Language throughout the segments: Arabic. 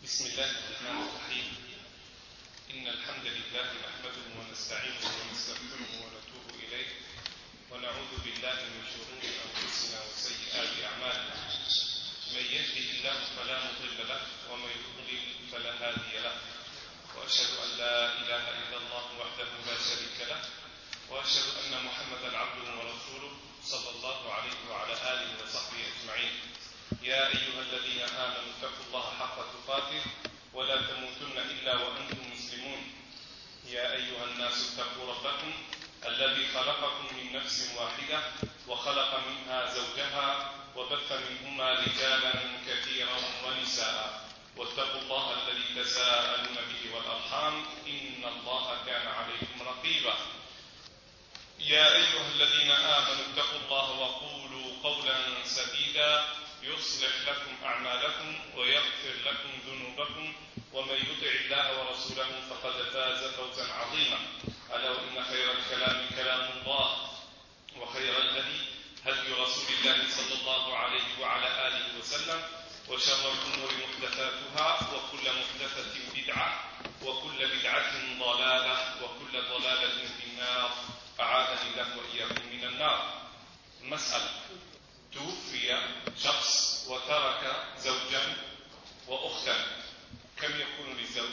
بسم الله الرحمن الرحيم. إن الحمد لله نحمده ونستعينه ونستغفره ونتوب إليه ونعوذ بالله من شرور أنفسنا وسيئات أعمالنا. من يهده الله فلا مضل له ومن يضلل فلا هادي له، وأشهد أن لا إله إلا الله وحده لا شريك له، وأشهد أن محمدا عبده ورسوله صلى الله عليه وعلى آله وصحبه أجمعين. يا أيها الذين آمنوا اتقوا الله حق تقاته ولا تموتن إلا وأنتم مسلمون. يا أيها الناس اتقوا ربكم الذي خلقكم من نفس واحدة وخلق منها زوجها وبث منهما رجالا كثيرا ونساء، واتقوا الله الذي تساءلون به والأرحام إن الله كان عليكم رقيبا. يا أيها الذين آمنوا اتقوا الله وقولوا قولا سديدا يصلح لكم أعمالكم ويغفر لكم ذنوبكم، ومن يطع الله ورسوله فقد فاز فوزا عظيما. ألا وإن خير الكلام كلام الله، وخير الهدي هدي رسول الله صلى الله عليه وعلى آله وسلم، وشر الأمور محدثاتها، وكل محدثة بدعة، وكل بدعة ضلالة، وكل ضلالة في النار. أعاذني الله وإياكم من النار. مسألة: توفي شخص وترك زوجا وأختا، كم يكون للزوج؟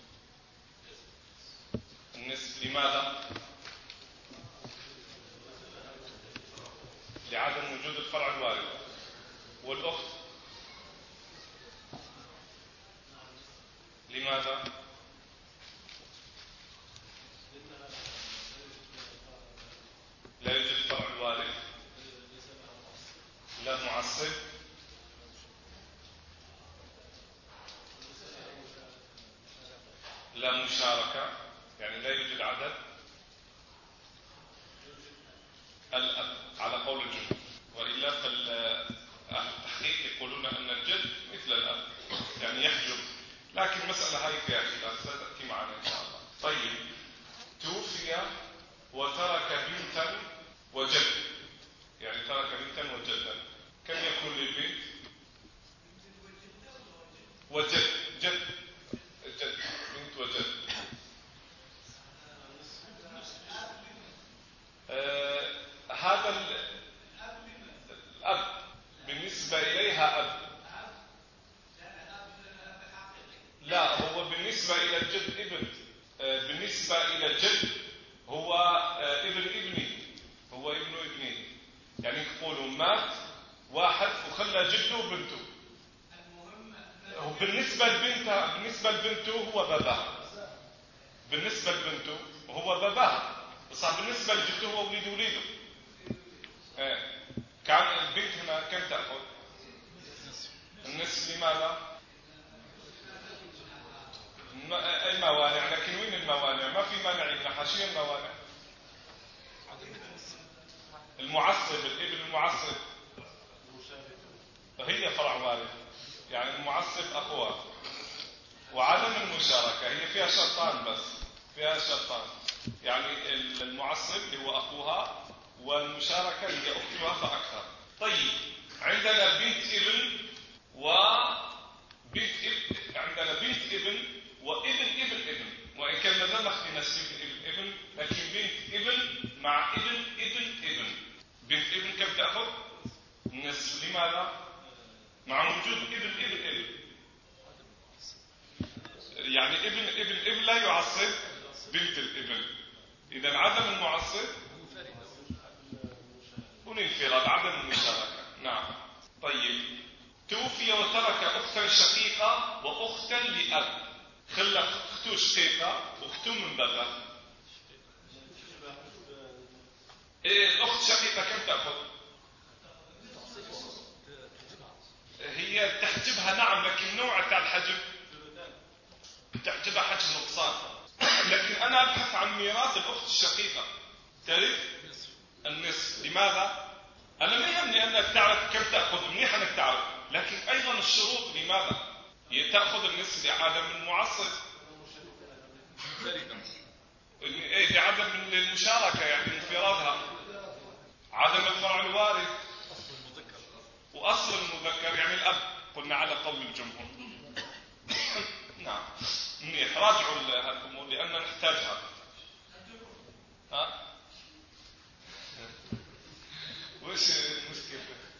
النصف. لماذا؟ لعدم وجود الفرع الوارث. والأخت لماذا؟ لا يوجد الفرع الوارث، لا معصب، لا مشاركة، يعني لا يوجد عدد. الأب على قول الجمهور، وإلا فأهل التحقيق يقولون أن الجد مثل الأب، يعني يحجب، لكن المسألة هاي فيها خلاف ستأتي معنا إن شاء الله. طيب، توفي وترك بنتا وجد، يعني ترك بنتا وجدا، كم يكون للبنت؟ وجد، جد، جد، بنت وجد. هذا الأب بالنسبة إليها أب. لا، هو بالنسبة إلى الجد ابن. بالنسبة إلى الجد هو ابن ابنه، هو ابن ابنه، يعني يقولوا مات واحد وخلى جده وبنته. بالنسبة لبنته هو باباه، بالنسبة لبنته هو باباه، بس بالنسبة لجده هو وليده. كان البنت هنا كم تأخذ؟ النصف. لماذا؟ أي موانع؟ لكن وين الموانع؟ ما في مانع ابن حاشية. الموانع المعصب، الابن المعصب هي فرع وارث، يعني المعصب أخوها. وعدم المشاركة هي فيها شرطان بس، فيها شرطان، يعني المعصب اللي هو أخوها، والمشاركة اللي هي أختها فأكثر. طيب، عندنا بنت ابن وبنت ابن، عندنا بنت ابن وابن ابن ابن، وإن كان ما زال اختنا ابن ابن، لكن بنت ابن مع ابن ابن ابن. بنت ابن كم تأخذ؟ النصف. لماذا؟ مع وجود ابن ابن ابن، يعني ابن ابن ابن لا يعصب بنت الابن. إذا عدم المعصب والانفراد، عدم المشاركة. نعم. طيب، توفي وترك أختا شقيقة وأختا لأب، خلى أخته شقيقة وأخته من بابا. الأخت شقيقة كم تأخذ؟ هي تحجبها، نعم، لكن نوع تاع الحجب تحجبها حجب نقصان. لكن أنا أبحث عن ميراث الأخت الشقيقة، تعرف النصف. لماذا؟ أنا ما يهمني أنك تعرف كم تأخذ، منيح أنك تعرف، لكن أيضا الشروط. لماذا؟ هي تأخذ النصف لعدم المعصب، لعدم المشاركة، يعني انفرادها، عدم الفرع الوارث، وأصل المذكر يعني الأب، قلنا على قول الجمهور. منيح، راجعوا هالأمور لأننا نحتاجها. ها؟ وإيش المشكلة؟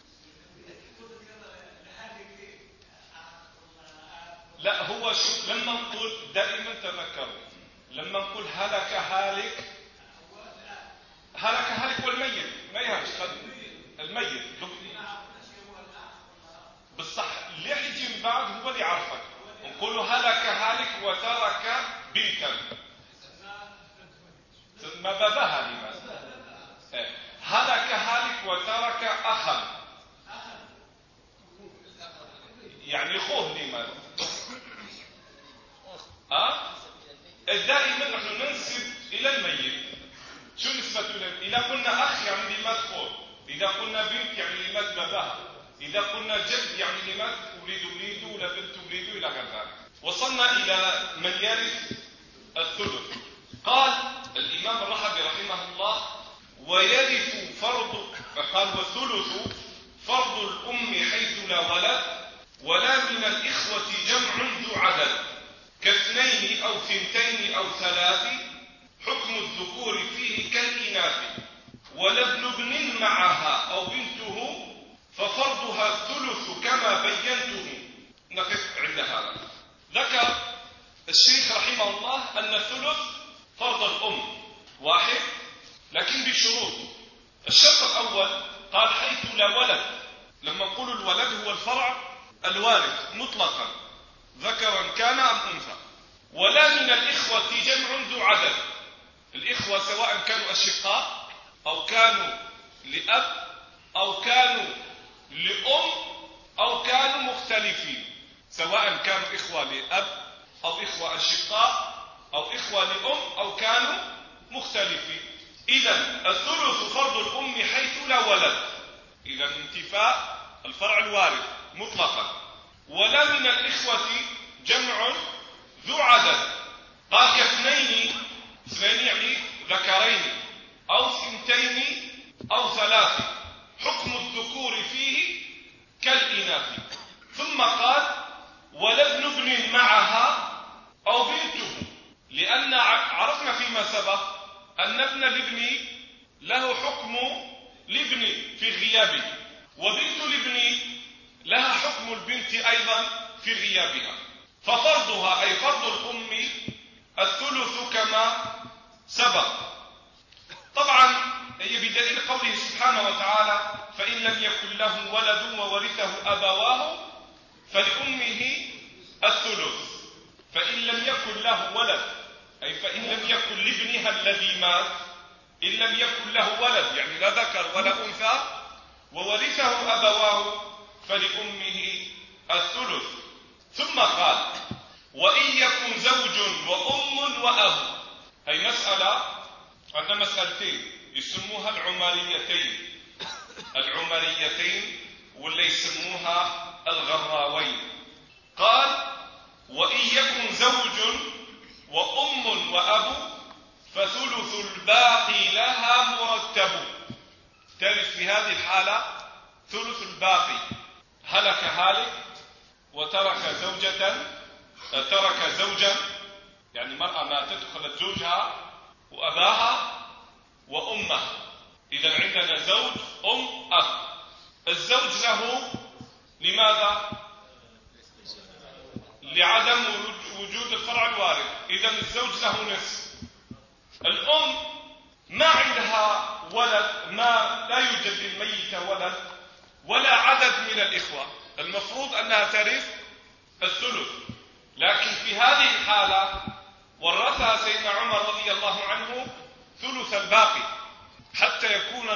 لا، هو شو لما نقول دائما تذكروا، لما نقول هلك هالك، هلك هالك والميت ما يهمش الميت بالصح. اللي يجي من بعد هو اللي يعرفك. نقول هلك هالك وترك بنتا ما باباها لماذا؟ هلك هالك وترك أخا، يعني أخوه لماذا؟ دائما نحن ننسب إلى الميت. شو نسبة إليه؟ إذا قلنا أخ يعني لمات أخوه، إذا قلنا بنت يعني لمات باباها، إذا قلنا جد يعني لمات وليد ولا بنت وليد إلى غير ذلك. وصلنا إلى من يرث الثلث. قال الإمام الرحبي رحمه الله: ويرث فرض، قال والثلث فرض الأم حيث لا ولد ولا من الإخوة جمع ذو عدد كاثنين أو ثنتين أو ثلاث حكم الذكور فيه كالإناث ولا ابن ابن معها أو بنته ففرضها الثلث كما بينته. نقف عند هذا. ذكر الشيخ رحمه الله أن الثلث فرض الأم واحد لكن بشروط. الشرط الأول قال حيث لا ولد. لما نقول الولد هو الفرع الوارث مطلقا ذكرا كان أم أنثى. ولا من الإخوة جمع ذو عدد. الإخوة سواء كانوا أشقاء أو كانوا لأب أو كانوا لأم أو كانوا مختلفين، سواء كانوا إخوة لأب أو إخوة أشقاء أو إخوة لأم أو كانوا مختلفين. إذن الثلث فرض الأم حيث لا ولد، إذن انتفاء الفرع الوارث مطلقا. ولا من الإخوة جمع ذو عدد. قال كاثنين، اثنين يعني ذكرين أو ثنتين أو ثلاث حكم الذكور فيه كالإناث. ثم قال ولا ابن ابن معها أو بنته، لأن عرفنا فيما سبق أن ابن الابن له حكم الابن في غيابه، وبنت الابن لها حكم البنت أيضا في غيابها. ففرضها أي فرض الأم الثلث كما سبق. طبعا هي بدليل قوله سبحانه وتعالى فإن لم يكن له ولد وورثه أبواه فلأمه الثلث. فإن لم يكن له ولد أي فإن لم يكن لابنها الذي مات، إن لم يكن له ولد يعني لا ذكر ولا أنثى وورثه أبواه فلأمه الثلث. ثم قال وإن يكن زوج وأم وأب. أي مسألة، عندنا مسألتين يسموها العمريتين واللي يسموها الغراوين. قال وإن يكن زوج وأم وأب فثلث الباقي لها مرتب. ترث في هذه الحالة ثلث الباقي. هلك هالك وترك زوجا يعني مرأة ماتت خلت زوجها وأباها وأمها. إذا عندنا زوج أم أب. الزوج له لماذا؟ لعدم وجود الفرع الوارث. إذا الزوج له نصف. الأم ما عندها ولد، ما لا يوجد للميت ولد ولا عدد من الإخوة، المفروض أنها ترث الثلث. لكن في هذه الحالة ورثها سيدنا عمر رضي الله عنه ثلث الباقي حتى يكون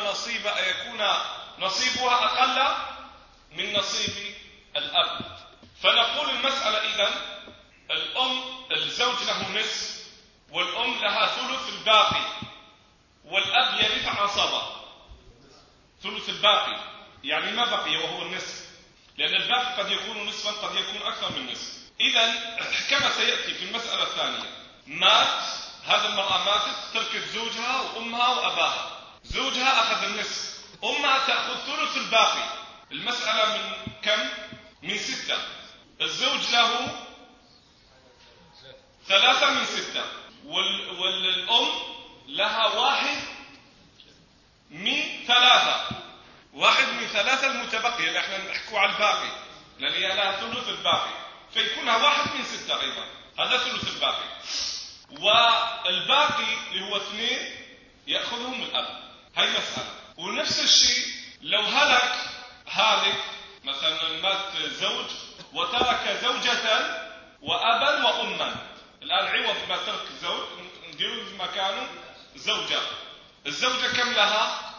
نصيبها أقل من نصيب الأب. فنقول المسألة إذن الزوج له نصف والأم لها ثلث الباقي والأب يرث عصبة. ثلث الباقي يعني ما بقي وهو النصف، لأن الباقي قد يكون نصفا قد يكون أكثر من نصف. إذن كما سيأتي في المسألة الثانية، مات هذا المرأة ماتت تركت زوجها وأمها وأباها. زوجها أخذ النصف، أمها تأخذ ثلث الباقي. المسألة من كم؟ من 6. الزوج له 3 من 6 والأم لها 1 من 3. 1 من 3 المتبقية اللي احنا نحكوا على الباقي، لأن هي لها ثلث الباقي، فيكونها 1 من 6 أيضا، هذا ثلث الباقي. والباقي اللي هو 2 يأخذهم الأب. هاي مسألة. ونفس الشيء لو هالك مثلا مات زوج وترك زوجة وأبا وأما، الآن عوض ما ترك زوج نديروا مكانه زوجة. الزوجة كم لها؟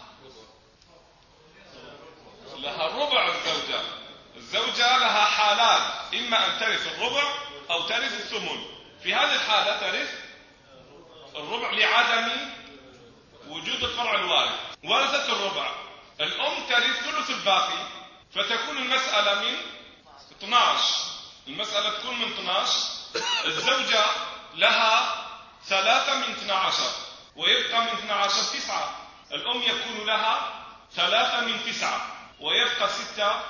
لها الربع. الزوجة لها حالان، إما أن ترث الربع أو ترث الثمن. في هذه الحالة ترث الربع لعدم وجود الفرع الوارث. ورثت الربع، الأم ترث ثلث الباقي، فتكون المسألة من 12. المسألة تكون من 12. الزوجة لها 3 من 12 ويبقى من 12 9. الأم يكون لها 3 من 9 ويبقى 6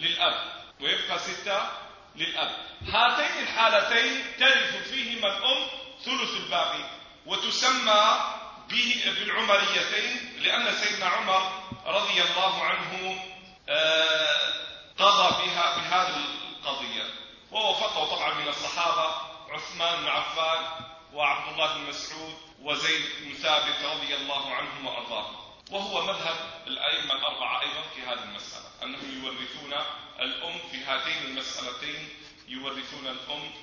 للأب. هاتين الحالتين ترث فيهما الأم ثلث الباقي، وتسمى بالعمريتين، لأن سيدنا عمر رضي الله عنه قضى بهذه القضية، ووافقه طبعا من الصحابة عثمان بن عفان وعبد الله بن مسعود وزيد بن ثابت رضي الله عنهم وأرضاهم. وهو مذهب الأئمة الأربعة أيضا في هذه المسألة، أنهم يورثون الأم في هاتين المسألتين، يورثون الأم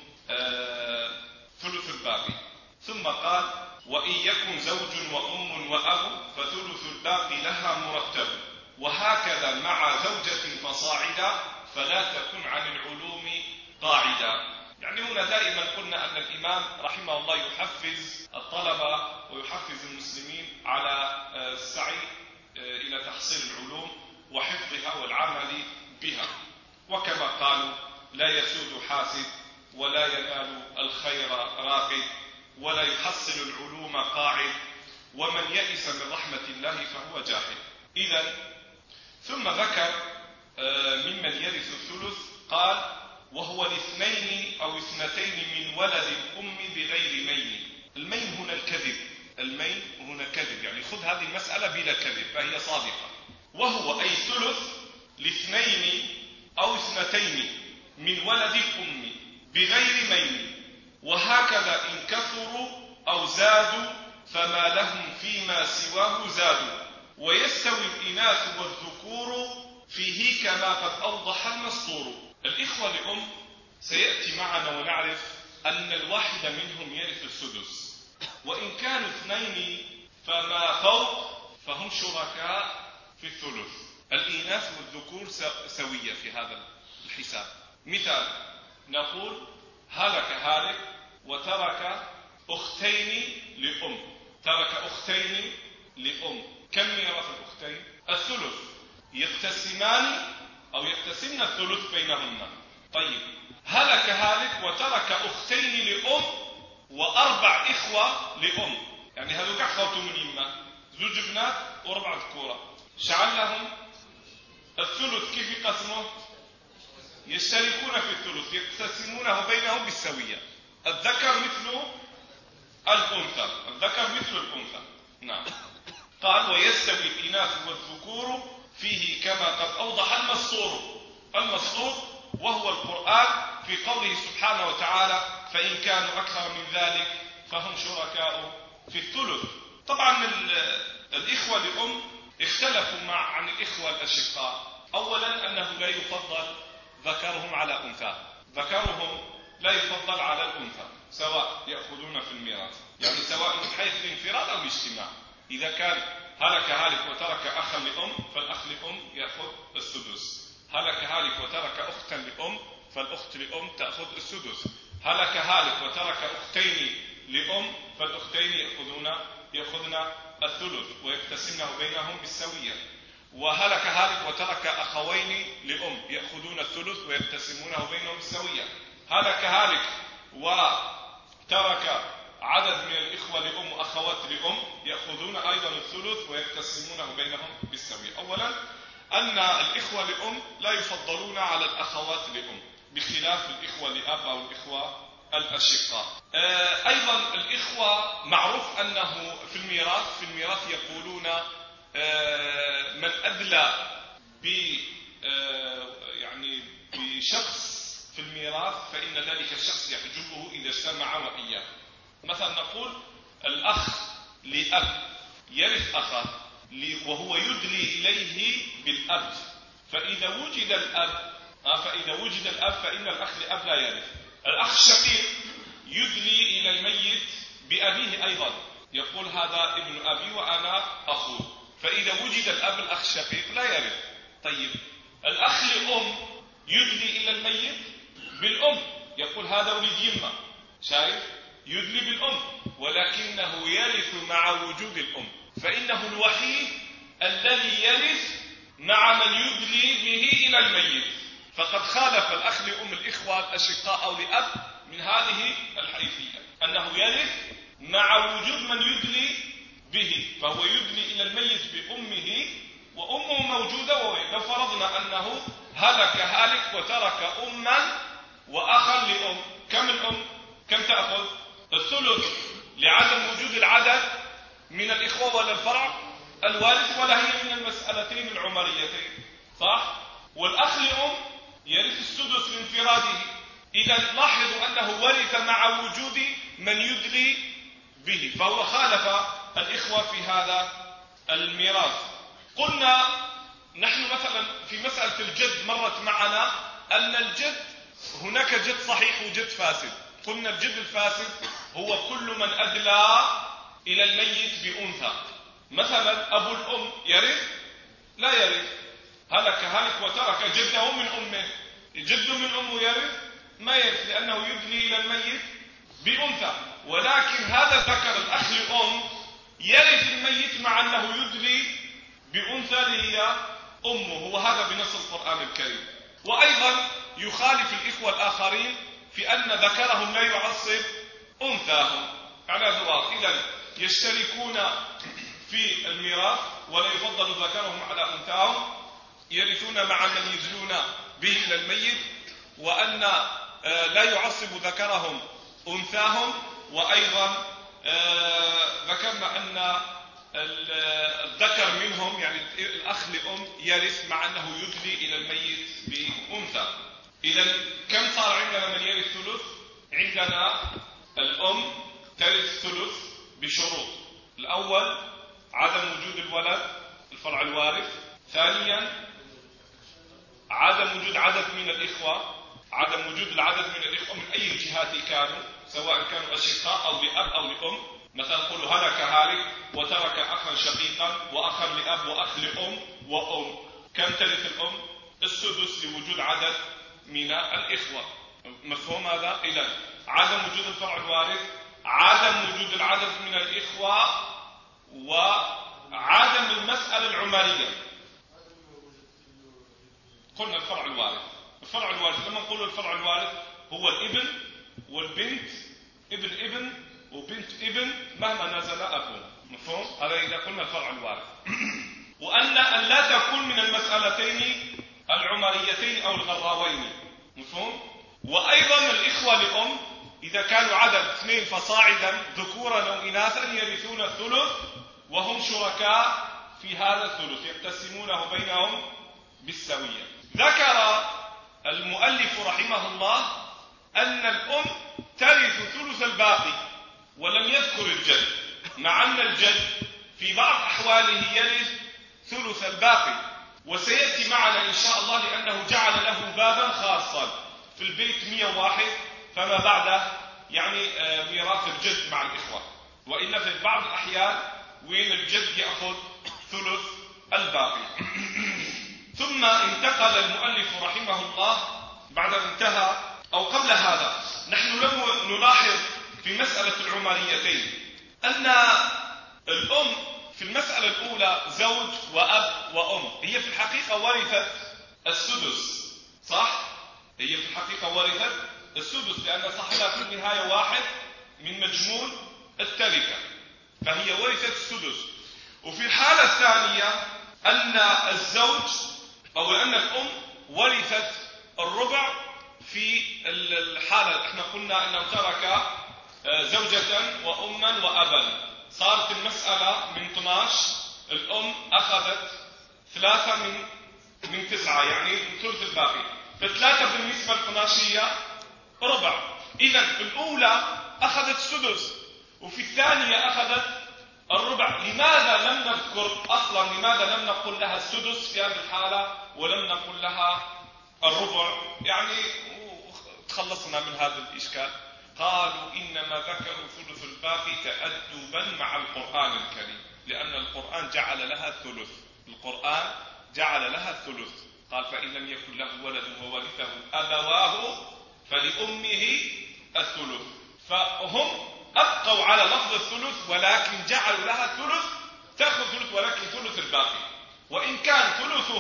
ثلث الباقي. ثم قال: وإن يكن زوج وأم وأب فثلث الباقي لها مرتب، وهكذا مع زوجة فصاعدا، فلا تكن عن العلوم قاعدا. يعني هنا دائما قلنا أن الإمام رحمه الله يحفز الطلبة ويحفز المسلمين على السعي إلى تحصيل العلوم وحفظها والعمل بها. وكما قالوا: لا يسود حاسد، ولا ينال الخير راقد، ولا يحصل العلوم قاعد، ومن يئس من رحمة الله فهو جاحد. إذن ثم ذكر ممن يرث الثلث، قال: وهو الاثنين أو اثنتين من ولد الأم بغير مين. المين هنا الكذب، المين هنا كذب، يعني خذ هذه المسألة بلا كذب فهي صادقة. وهو أي ثلث لاثنين أو اثنتين من ولد الأم بغير مين، وهكذا إن كثروا أو زادوا فما لهم فيما سواه زادوا، ويستوي الإناث والذكور فيه كما قد أوضح المسطور. الإخوة لأم سيأتي معنا ونعرف أن الواحد منهم يرث السدس، وإن كانوا اثنين فما فوق فهم شركاء في الثلث. الإناث والذكور سوية في هذا الحساب. مثال: نقول هلك هالك وترك أختين لأم، ترك أختين لأم، كم ميراث الأختين؟ الثلث. يقتسمان أو يقتسمن الثلث بينهما. طيب، هلك هالك وترك أختين لأم وأربع إخوة لأم، يعني هذوك أخوته من يمه، زوج بنات وأربع ذكورة. شعل لهم الثلث، كيف يقسموه؟ يشتركون في الثلث، يقتسمونه بينهم بالسوية. الذكر مثل الأنثى، الذكر مثل الأنثى. نعم. قال: ويستوي الإناث والذكور فيه كما قد أوضح المسطور. المسطور وهو القرآن في قوله سبحانه وتعالى: فإن كانوا أكثر من ذلك فهم شركاء في الثلث. طبعا الإخوة لأم اختلفوا عن الإخوة الأشقاء. أولا أنه لا يفضل ذكرهم على أنثى، ذكرهم لا يفضل على الأنثى، سواء يأخذون في الميراث، يعني سواء من حيث الانفراد أو الاجتماع. إذا كان هلك هالك وترك أخا لأم فالأخ لأم يأخذ السدس، هلك هالك وترك أختا لأم فالأخت لأم تأخذ السدس، هلك هالك وترك أختين لأم فالأختين يأخذن الثلث ويقتسمنه بينهم بالسوية، وهلك هالك وترك أخوين لأم يأخذون الثلث ويقتسمونه بينهم بالسوية، هلك هالك وترك عدد من الإخوة لأم وأخوات لأم يأخذون أيضا الثلث ويقتسمونه بينهم بالسوية. أولا أن الإخوة لأم لا يفضلون على الأخوات لأم، بخلاف الإخوة لأب أو الإخوة الأشقاء. أيضا الإخوة معروف أنه في الميراث يقولون من أدلى يعني بشخص في الميراث فإن ذلك الشخص يحجبه إذا اجتمع وإياه. مثلا نقول الأخ لأب يرث أخاه وهو يدلي إليه بالأب، فإذا وجد الأب فإن الأخ لأب لا يرث. الأخ الشقيق يدلي إلى الميت بأبيه أيضا، يقول هذا ابن أبي وأنا أخوه، فإذا وجد الأب الأخ الشقيق لا يرث. طيب الأخ لأم يدلي إلى الميت بالأم، يقول هذا ولد يمه، شايف؟ يدلي بالأم ولكنه يرث مع وجود الأم، فإنه الوحيد الذي يرث مع من يدلي به إلى الميت. فقد خالف الأخ لأم الإخوة الأشقاء أو لأب من هذه الحيثية، أنه يرث مع وجود من يدلي به، فهو يدلي إلى الميت بأمه وأمه موجودة. لو فرضنا أنه هالك وترك أما وأخا لأم، كم الأم؟ كم تأخذ؟ الثلث لعدم وجود العدد من الإخوة ولا الفرع الوارث، ولا هي من المسألتين العمريتين، صح؟ والأخ لأم يرث السدس لانفراده. إذا لاحظوا أنه ورث مع وجود من يدلي به، فهو خالف الإخوة في هذا الميراث. قلنا نحن مثلا في مسألة الجد مرت معنا أن الجد هناك جد صحيح وجد فاسد. قلنا الجد الفاسد هو كل من أدلى إلى الميت بأنثى. مثلا أبو الأم يرث؟ لا يرث، هلك وترك جده من أمه، جده من أمه يرث؟ ما يرث، لأنه يدلي إلى الميت بأنثى. ولكن هذا ذكر الأخ لأم يرث الميت مع أنه يدلي بأنثى اللي هي أمه، وهذا بنص القرآن الكريم. وأيضا يخالف الإخوة الآخرين في أن ذكرهم لا يعصب أنثاهم على ذوات، إذن يشتركون في الميراث ولا يفضل ذكرهم على أنثاهم، يرثون مع من يدلون به إلى الميت، وأن لا يعصب ذكرهم أنثاهم. وأيضا ذكرنا أن الذكر منهم يعني الأخ لأم يرث مع أنه يدلي إلى الميت بأنثى. إذن كم صار عندنا من يرث ثلث؟ عندنا الأم ترث ثلث بشروط: الأول عدم وجود الولد الفرع الوارث، ثانيا عدم وجود عدد من الإخوة، عدم وجود العدد من الإخوة من أي الجهات كانوا، سواء كانوا أشقاء أو لأب أو لأم. مثلا نقول هالك وترك أخا شقيقا وأخا لأب وأخ لأم وأم، كم ترث الأم؟ السدس لوجود عدد من الإخوة. مفهوم هذا؟ إذن عدم وجود الفرع الوارث، عدم وجود العدد من الإخوة، وعدم المسألة العمرية. قلنا الفرع الوارث لما نقول الفرع الوارث هو الابن والبنت، ابن وبنت ابن مهما نزل أبوه. مفهوم؟ هذا إذا قلنا الفرع الوارث. وأن لا تكون من المسألتين العمريتين أو الغراوين. مفهوم؟ وأيضا الإخوة لأم إذا كانوا عدد 2 فصاعدا ذكورا أو إناثا يرثون الثلث وهم شركاء في هذا الثلث يقتسمونه بينهم بالسوية. ذكر المؤلف رحمه الله أن الأم ترث ثلث الباقي ولم يذكر الجد، مع أن الجد في بعض أحواله يرث ثلث الباقي، وسيأتي معنا إن شاء الله لأنه جعل له بابا خاصا في البيت 101 فما بعده، يعني ميراث الجد مع الإخوة. وإلا في بعض الأحيان وين الجد يأخذ ثلث الباقي. ثم انتقل المؤلف رحمه الله بعد انتهى أو قبل هذا، نحن لم نلاحظ في مسألة العمريتين أن الأم في المسألة الأولى زوج وأب وأم، هي في الحقيقة ورثت السدس، صح؟ هي في الحقيقة ورثت السدس لأن صاحبها في النهاية واحد من مجموع التركة، فهي ورثت السدس. وفي الحالة الثانية أن الزوج أو أن الأم ورثت الربع، في الحالة احنا قلنا أنه ترك زوجة وأما وأبا، صارت المسألة من 12، الأم أخذت 3 من 9، يعني ثلث الباقي، ف3 بالنسبة للقناشية ربع. إذا في الأولى أخذت السدس وفي الثانية أخذت الربع. لماذا لم نذكر أصلا، لماذا لم نقل لها السدس في هذه الحالة ولم نقل لها الربع؟ يعني تخلصنا من هذا الإشكال. قالوا إنما ذكروا ثلث الباقي تأدبا مع القرآن الكريم، لأن القرآن جعل لها ثلث، القرآن جعل لها الثلث. قال فإن لم يكن له ولد وورثه أبواه فلأمه الثلث. فهم أبقوا على لفظ الثلث ولكن جعلوا لها ثلث، تأخذ ثلث ولكن ثلث الباقي. وإن كان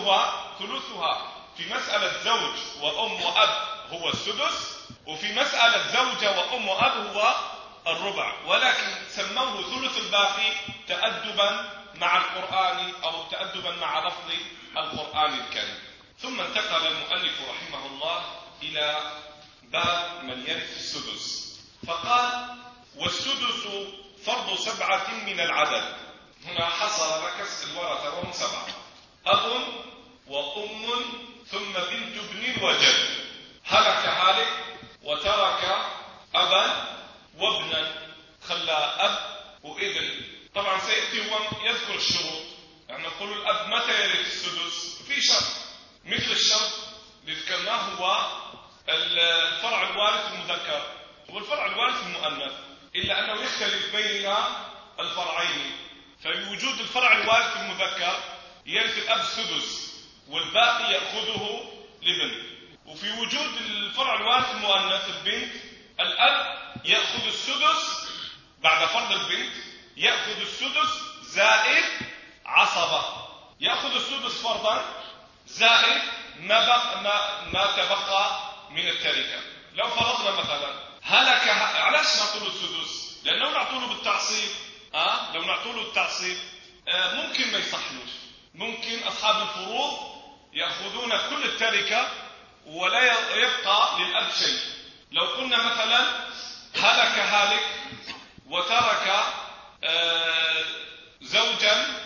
ثلثها في مسألة زوج وأم وأب هو السدس، وفي مسألة زوجة وأم وأب هو الربع، ولكن سموه ثلث الباقي تأدبا مع القرآن أو تأدبا مع لفظ القرآن الكريم. ثم انتقل المؤلف رحمه الله إلى باب من يرث السدس، فقال والسدس فرض 7 من العدد. هنا حصل ركز الورثة وهم 7، أب وأم ثم بنت ابن وجد. هلك هالك وترك أبا وابنا، خلى أب وابن. طبعا سيأتي هو يذكر الشروط، يعني نقول الأب متى يرث السدس؟ في شرط مثل الشرط اللي ذكرناه هو الفرع الوارث المذكر والفرع الوارث المؤنث، إلا أنه يختلف بين الفرعين. فبوجود الفرع الوارث المذكر يرث الأب السدس والباقي يأخذه الابن، وفي وجود الفرع الوارث المؤنث البنت الأب يأخذ السدس بعد فرض البنت، يأخذ السدس زائد عصبة، يأخذ السدس فرضا زائد ما تبقى من التركة. لو فرضنا مثلا هلك، علاش نعطوله السدس؟ لأنه نعطوله بالتعصيب. لو نعطوله التعصيب ممكن ما يصحلوش، ممكن أصحاب الفروض يأخذون كل التركة ولا يبقى للأب شيء. لو قلنا مثلا هلك هالك وترك زوجا،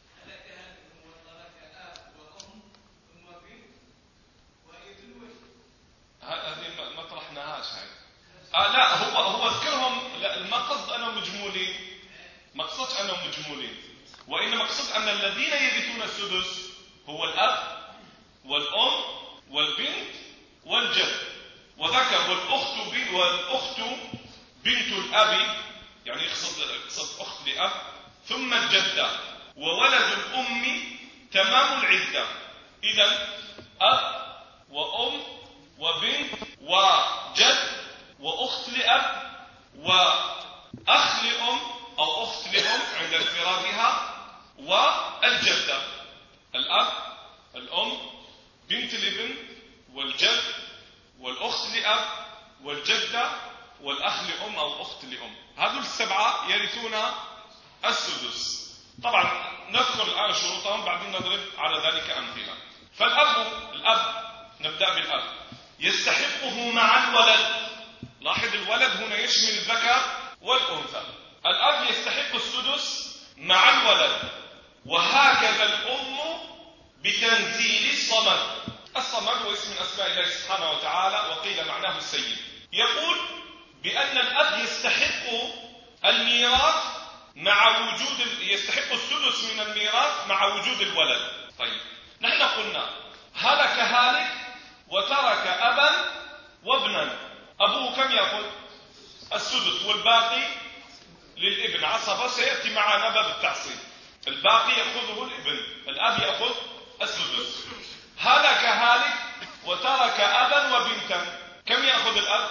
هذه ما طرحناهاش هاي. لا هو ذكرهم، ما قصد أنهم مجمولين، ما قصدش أنهم مجمولين، وإنما قصد أن الذين يرثون السدس هو الأب والأم والبنت والجد، وذكر والأخت بنت الأب، يعني يقصد أخت لأب، ثم الجدة، وولد الأم تمام العدة. إذن أب وأم وبنت وجد وأخت لأب وأخ لأم أو أخت لأم عند انفرادها، والجدة، الأب الأم بنت الابن والجد والأخت لأب والجدة والأخ لأم أو أخت لأم. هذول 7 يرثون السدس. طبعا نذكر الآن شروطهم بعدين نضرب على ذلك أمثلة. الأب نبدأ بالأب، يستحقه مع الولد. لاحظ الولد هنا يشمل الذكر والأنثى. الأب يستحق السدس مع الولد، وهكذا الأم بتنزيل الصمد. الصمد هو اسم من أسماء الله سبحانه وتعالى، وقيل معناه السيد. يقول بأن الأب يستحق الميراث مع وجود يستحق السدس من الميراث مع وجود الولد. طيب نحن قلنا هلك هالك وترك أبا وابنا، أبوه كم يأخذ؟ السدس، والباقي للابن عصبة، سيأتي معنا باب التعصيب. الباقي يأخذه الابن، الأب يأخذ السدس. هلك هالك وترك أبا وبنتا، كم يأخذ الأب؟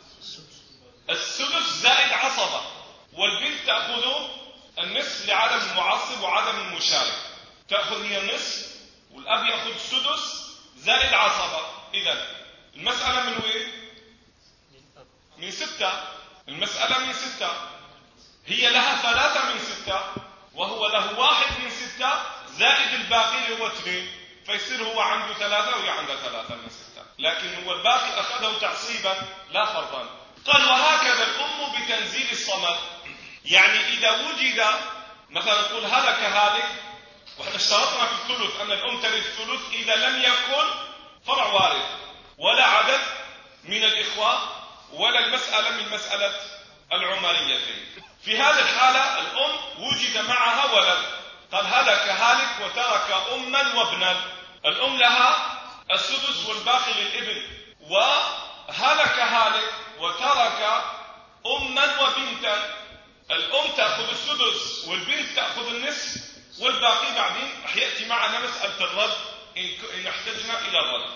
السدس زائد عصبة، والبنت تأخذ النصف لعدم المعصب وعدم المشارك، تأخذ هي النصف، والأب يأخذ السدس زائد عصبة. إذن المسألة من وين؟ من 6. المسألة من 6، هي لها 3 من 6 وهو له 1 من 6 زائد الباقي اللي هو 2، فيصير هو عنده 3 وهي عندها 3 من 6. لكن والباقي أخذه تعصيبا لا فرضا. قال وهكذا الأم بتنزيل الصمد، يعني إذا وجد مثلا نقول هلك هالك، وإحنا اشترطنا في الثلث أن الأم ترث الثلث إذا لم يكن فرع وارث ولا عدد من الإخوة ولا المسألة من مسألة العمريتين. في هذه الحالة الأم وجد معها ولد، قال هلك هالك وترك أما وابنا، الأم لها السدس والباقي للابن، وهلك هالك وترك أما وبنتا، الأم تأخذ السدس والبنت تأخذ النصف والباقي بعدين رح يأتي معنا مسألة الرد إن احتجنا إلى الرد.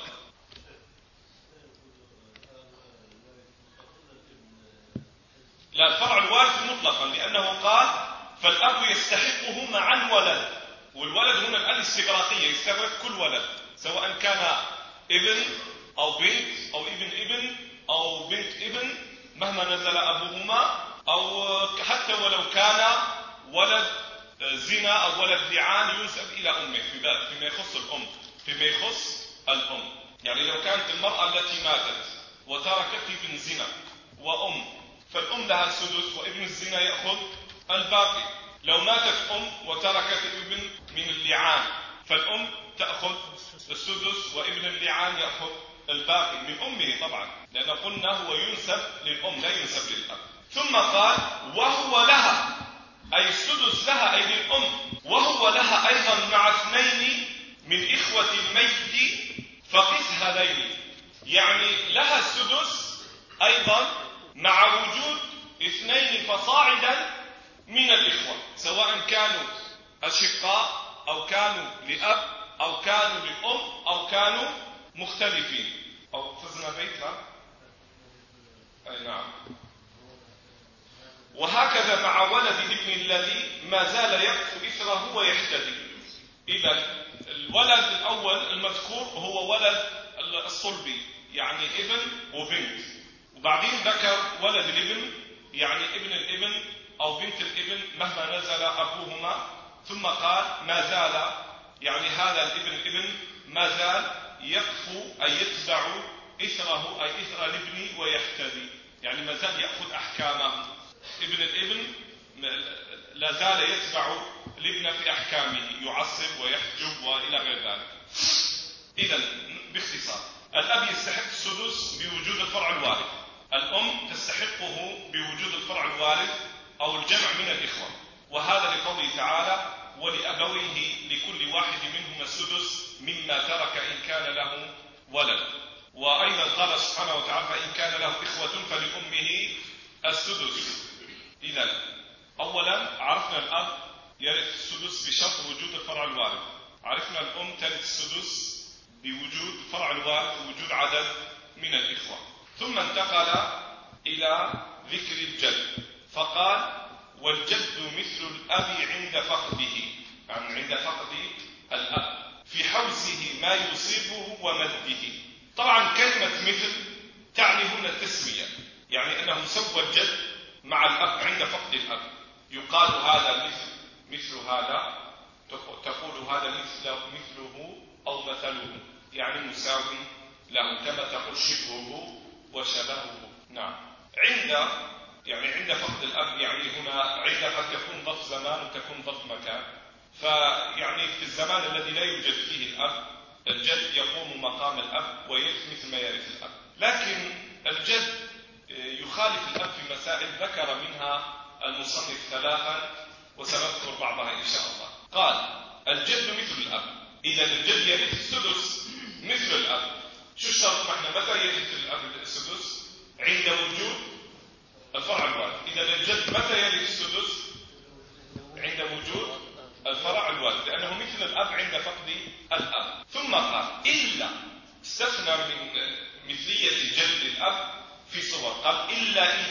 لا، الفرع الوارث مطلقا، لأنه قال فالأب يستحقه مع الولد، والولد هنا الآن استغراقية يستغرق كل ولد سواء كان ابن أو بنت أو ابن أو بنت ابن مهما نزل أبوهما، أو حتى ولو كان ولد زنا أو ولد لعان ينسب إلى أمه فيما يخص الأم، فيما يخص الأم. يعني لو كانت المرأة التي ماتت وتركت ابن زنا وأم، فالأم لها السدس وابن الزنا يأخذ الباقي. لو ماتت أم وتركت ابن من اللعان فالأم تأخذ السدس وابن اللعان يأخذ الباقي من أمه طبعا، لأن قلنا هو ينسب للأم لا ينسب للأب. ثم قال وهو لها، أي السدس لها أي للأم، وهو لها أيضا مع اثنين من إخوة الميت فقس هذين، يعني لها السدس أيضا مع وجود اثنين فصاعدا من الإخوة، سواء كانوا أشقاء أو كانوا لأب أو كانوا لأم أو كانوا مختلفين. أو فزنا بيتها أي نعم. وهكذا مع ولد الابن الذي ما زال يقف إثره ويحتدي. إذا الولد الأول المذكور هو ولد الصلبي، يعني ابن وبنت، وبعدين ذكر ولد الابن يعني ابن الابن أو بنت الابن مهما نزل أبوهما، ثم قال ما زال، يعني هذا الابن ما زال يقف أي يتبع إثره أي إثر الابن ويحتدي، يعني ما زال يأخذ أحكامه. ابن الابن لا زال يتبع الابن في أحكامه، يعصب ويحجب وإلى غير ذلك. إذا باختصار الأب يستحق السدس بوجود الفرع الوارث، الأم تستحقه بوجود الفرع الوارث أو الجمع من الإخوة، وهذا لقوله تعالى ولأبويه لكل واحد منهما السدس مما ترك إن كان له ولد. وأيضا قال سبحانه وتعالى فإن كان له إخوة فلأمه السدس. إذا أولا عرفنا الأب يرث السدس بشرط وجود الفرع الوارث، عرفنا الأم ترث السدس بوجود فرع الوارث ووجود عدد من الإخوة. ثم انتقل إلى ذكر الجد فقال والجد مثل الأب عند فقده، يعني عند فقد الأب في حوزه ما يصيبه ومده. طبعا كلمة مثل تعني هنا التسمية، يعني أنه سوى الجد مع الأب عند فقد الأب، يقال هذا مثل هذا، تقول هذا مثله أو مثله، يعني مساوي له، كما تقول شبهه وشبهه. نعم. عند فقد الأب، يعني هنا عند قد تكون ظرف زمان وتكون ظرف مكان، فيعني في الزمان الذي لا يوجد فيه الأب الجد يقوم مقام الأب ويرث مثل ما يرث الأب. لكن الجد يخالف الأب في مسائل ذكر منها المصنف ثلاثا وسنذكر بعضها إن شاء الله. قال الجد مثل الأب، إذا الجد يرث السدس مثل الأب. شو الشرط؟ احنا متى يرث الأب السدس؟ عند وجود الفرع الوارث. إذا الجد متى يرث السدس؟ عند وجود الفرع الوارث، لأنه مثل الأب عند فقد الأب. ثم قال إلا، استثنى من مثلية الجد للأب في صور، قال إلا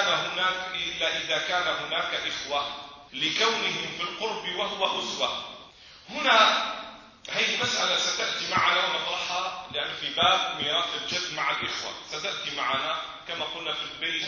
إذا كان هناك إخوة لكونهم في القرب وهو أسوة. هنا هذه مسألة ستأتي معنا ونطرحها، لأن في باب ميراث الجد مع الإخوة ستأتي معنا كما قلنا في البيت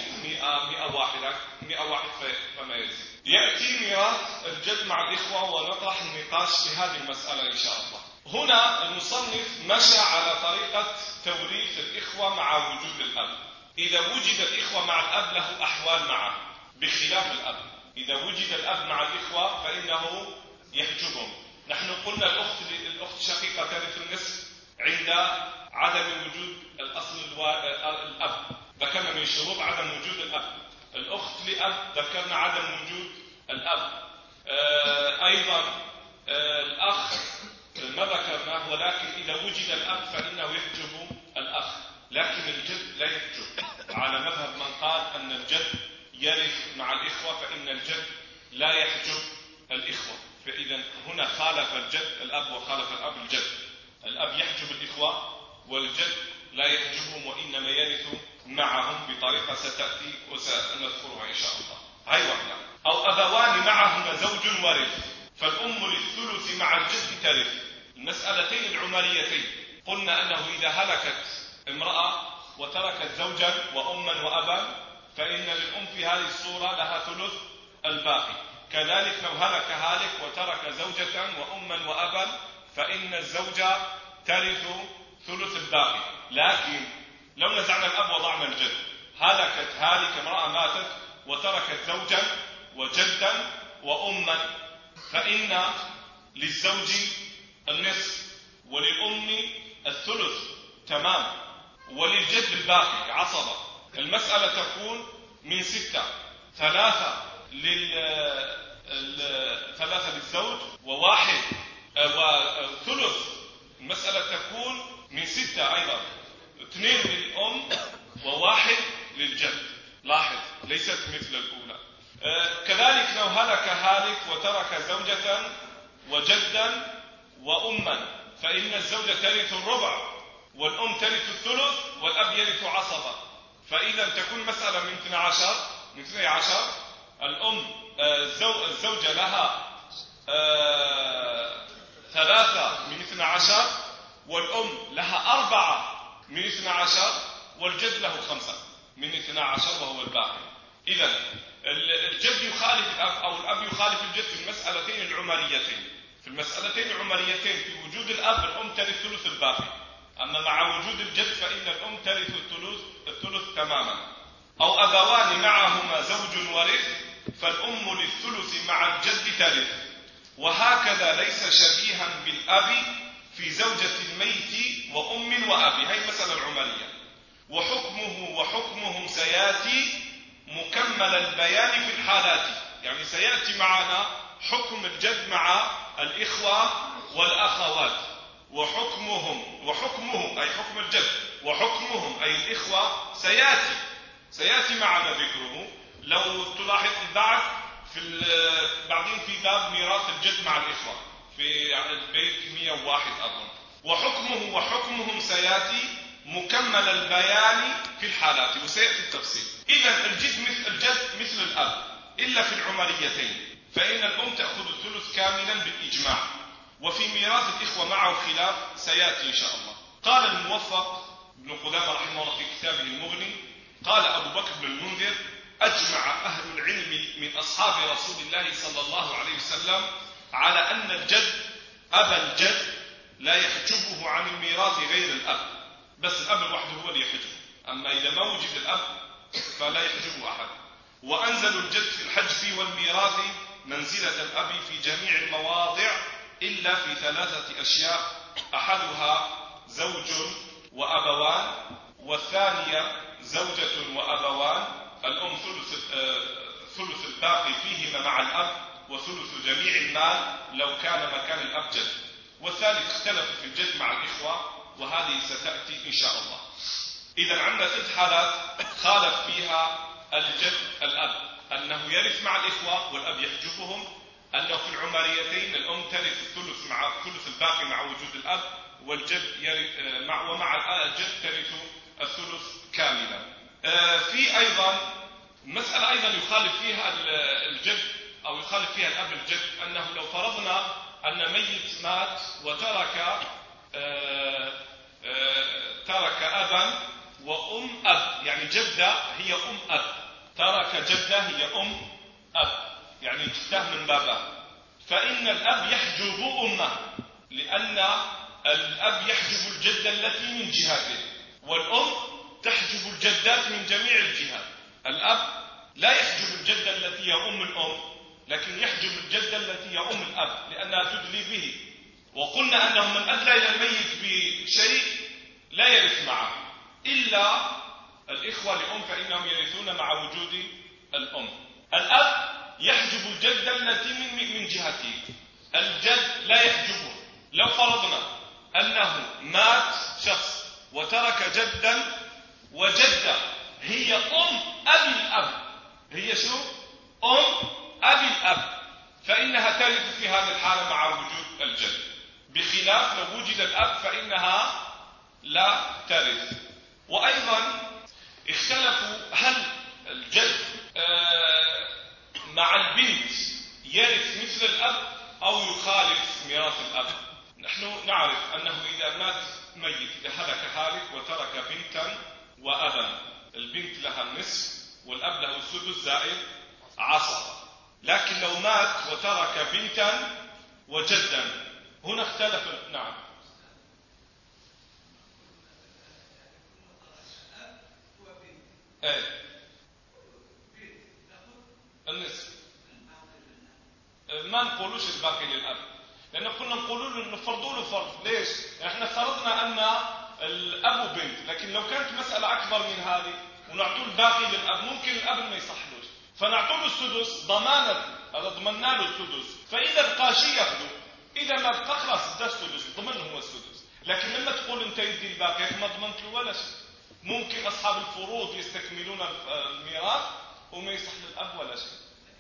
100 واحد فما يزيد. يأتي ميراث الجد مع الإخوة ونطرح النقاش في هذه المسألة إن شاء الله. هنا المصنف مشى على طريقة توريث الإخوة مع وجود الأب. إذا وجد الإخوة مع الأب له أحوال معه بخلاف الأب. إذا وجد الأب مع الإخوة فإنه يحجبهم. نحن قلنا الأخت شقيقة ترث النصف عند عدم وجود الأصل الأب، ذكرنا من شروط عدم وجود الأب. الأخت لأب ذكرنا عدم وجود الأب. أيضا الأخ ما ذكرناه، ولكن إذا وجد الأب فإنه يحجب الأخ، لكن الجد لا يحجب، على مذهب من قال أن الجد يرث مع الإخوة، فإن الجد لا يحجب الإخوة. فإذا هنا خالف الجد الأب وخالف الأب الجد. الأب يحجب الإخوة والجد لا يحجبهم، وإنما يرث معهم بطريقة ستأتي وسنذكرها إن شاء الله. هاي واحدة. أو أبوان معهما زوج ورث فالأم للثلث مع الجد ترث. المسألتين العمريتين قلنا أنه إذا هلكت امرأة وتركت زوجا وأما وأبا فإن للأم في هذه الصورة لها ثلث الباقي. كذلك لو هلك هالك وترك زوجة وأما وأبا فإن الزوجة ترث ثلث الباقي. لكن لو نزعنا الأب وضعنا الجد، هلكت هالك امرأة ماتت وتركت زوجا وجدا وأما فإن للزوج النصف وللأم الثلث تمام، وللجد الباقي عصبة. المسألة تكون من 6، 3 للزوج وواحد وثلث. المسألة تكون من 6 أيضا، 2 للأم وواحد للجد. لاحظ ليست مثل الأولى. كذلك لو هلك هالك وترك زوجة وجدا وأما فإن الزوجة ترث الربع والأم ترث الثلث والأب يرث عصبة. فإذا تكون مسألة من 12 الأم الزوجة لها 3 من 12 والأم لها 4 من 12 والجد له 5 من 12 وهو الباقي. إذا الجد يخالف الأب أو الأب يخالف الجد في المسألتين العمريتين. في المسألتين العمريتين في وجود الأب الأم ترث ثلث الباقي، أما مع وجود الجد فإن الأم ترث الثلث تماما. أو أبوان معهما زوج ورث فالأم للثلث مع الجد ترث، وهكذا ليس شبيها بالأب في زوجة الميت وأم وأب. هذه المسألة العمرية. وحكمهم سيأتي مكمل البيان في الحالات، يعني سيأتي معنا حكم الجد مع الإخوة والأخوات. وحكمهم أي حكم الجد، وحكمهم أي الإخوة سيأتي معنا ذكره. لو تلاحظ البعض بعدين في باب ميراث الجد مع الإخوة في البيت 101 أظن. وحكمهم سيأتي مكمل البيان في الحالات، وسيأتي التفصيل. إذا الجد مثل الأب إلا في العمريتين، فإن الأم تأخذ الثلث كاملا بالإجماع. وفي ميراث الإخوة معه خلاف سيأتي إن شاء الله. قال الموفق ابن قدامة رحمه الله في كتابه المغني، قال أبو بكر بن المنذر: أجمع أهل العلم من أصحاب رسول الله صلى الله عليه وسلم على أن الجد أبا الجد لا يحجبه عن الميراث غير الأب، بس الأب وحده هو اللي يحجبه، أما إذا ما وجد الأب فلا يحجبه أحد. وأنزلوا الجد في الحجب والميراث منزلة الأب في جميع المواضع إلا في 3 أشياء: أحدها زوج وأبوان، والثانية زوجة وأبوان، الأم ثلث الباقي فيهما مع الأب، وثلث جميع المال لو كان مكان الأب جد، والثالث اختلف في الجد مع الإخوة، وهذه ستأتي إن شاء الله. إذا عندنا 3 حالات خالف فيها الجد الأب: أنه يرث مع الإخوة والأب يحجبهم، أنه في العمريتين الأم ترث الثلث مع الثلث الباقي مع وجود الأب، والجد ومع الجد ترث الثلث كاملا. في أيضا مسألة أيضا يخالف فيها الجد أو يخالف فيها الأب الجد، أنه لو فرضنا أن ميت مات وترك أبا وأم أب، يعني جدة هي أم أب، ترك جدة هي أم أب، يعني جدة من بابا، فإن الأب يحجب أمه لأن الأب يحجب الجدة التي من جهته، والأم تحجب الجدات من جميع الجهات. الأب لا يحجب الجدة التي هي أم الأم، لكن يحجب الجدة التي هي أم الأب لأنها تدلي به. وقلنا أنه من أدلى إلى الميت بشيء لا يرث معه إلا الإخوة لأم، فإنهم يرثون مع وجود الأم. الأب يحجب الجدة التي من جهته، الجد لا يحجبه. لو فرضنا أنه مات شخص وترك جدا وجدة هي أم أبي الأب، هي شو؟ أم أبي الأب، فإنها ترث في هذه الحالة مع وجود الجد، بخلاف لو وجد الأب فإنها لا ترث. وأيضا اختلفوا هل الجد مع البنت يرث مثل الأب أو يخالف ميراث الأب. نحن نعرف أنه إذا مات ميت، إذا هلك هالك وترك بنتا وأبا، البنت لها النصف والأب له السدس زائد عصبة. لكن لو مات وترك بنتا وجدا هنا اختلف. نعم. النصف ما نقولوش الباقي للأب، لأنه كنا نقولوا انه فرضوا له فرض. ليش؟ احنا فرضنا أن الأب وبنت، لكن لو كانت مسألة أكبر من هذه ونعطوا الباقي للأب ممكن الأب ما يصحلوش، فنعطوا له السدس ضمانا، هذا ضمننا له السدس، فإذا بقى شيء ياخذه، إذا ما بقى خلاص ده السدس ضمن هو السدس. لكن لما تقول أنت يدي الباقي ما ضمنت له ولا شيء. ممكن أصحاب الفروض يستكملون الميراث وما يصح للأب ولا شيء.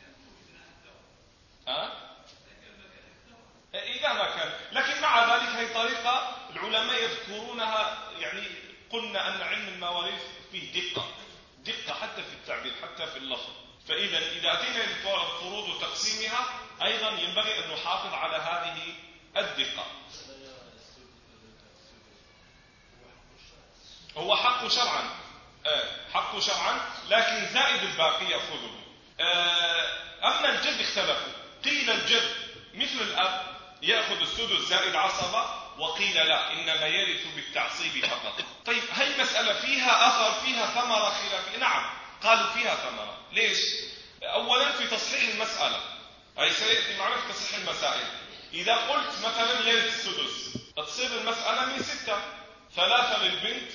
إذا ما كان، لكن مع ذلك هي طريقة العلماء يذكرونها. يعني قلنا أن علم المواريث فيه دقة حتى في التعبير حتى في اللفظ. فإذا أتينا الفروض وتقسيمها أيضا ينبغي أن نحافظ على هذه الدقة. هو حق شرعا، حق شرعا، لكن زائد الباقي يأخذه. أما الجد اختلفوا، قيل الجد مثل الأب يأخذ السدس زائد عصبة، وقيل لا، إنما يرث بالتعصيب فقط. طيب هي مسألة فيها أثر، فيها ثمرة خلافية. نعم قالوا فيها ثمرة. ليش؟ أولا في تصحيح المسألة، أي سيأتي معنا في تصحيح المسائل. إذا قلت مثلا يرث السدس تصير المسألة من 6، 3 للبنت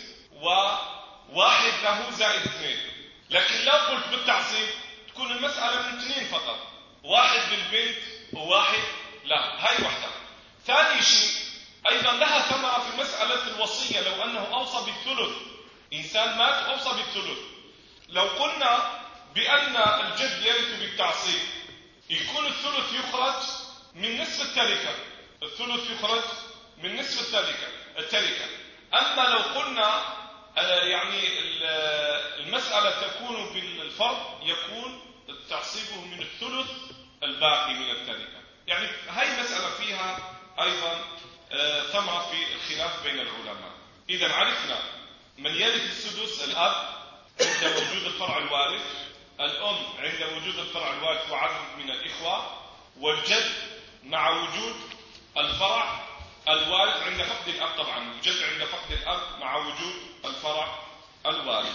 وواحد له زائد 2. لكن لو قلت بالتعصيب تكون المسألة من 2 فقط، 1 للبنت وواحد له. هاي واحدة. ثاني شيء أيضا لها ثمرة في مسألة الوصية. لو أنه أوصى بالثلث، إنسان مات وأوصى بالثلث، لو قلنا بأن الجد يرث بالتعصيب يكون الثلث يخرج من نصف التركة، الثلث يخرج من نصف التركة. أما لو قلنا يعني المسألة تكون بالفرض يكون تعصيبه من الثلث الباقي من التركة. يعني هاي مسألة فيها أيضا ثمرة في الخلاف بين العلماء. إذا عرفنا من يرث السدس الأب عند وجود الفرع الوارث، الأم عند وجود الفرع الوارث وعدد من الإخوة، والجد مع وجود الفرع الوارث عند فقد الأب. طبعا الجد عند فقد الأب مع وجود الفرع الوارث.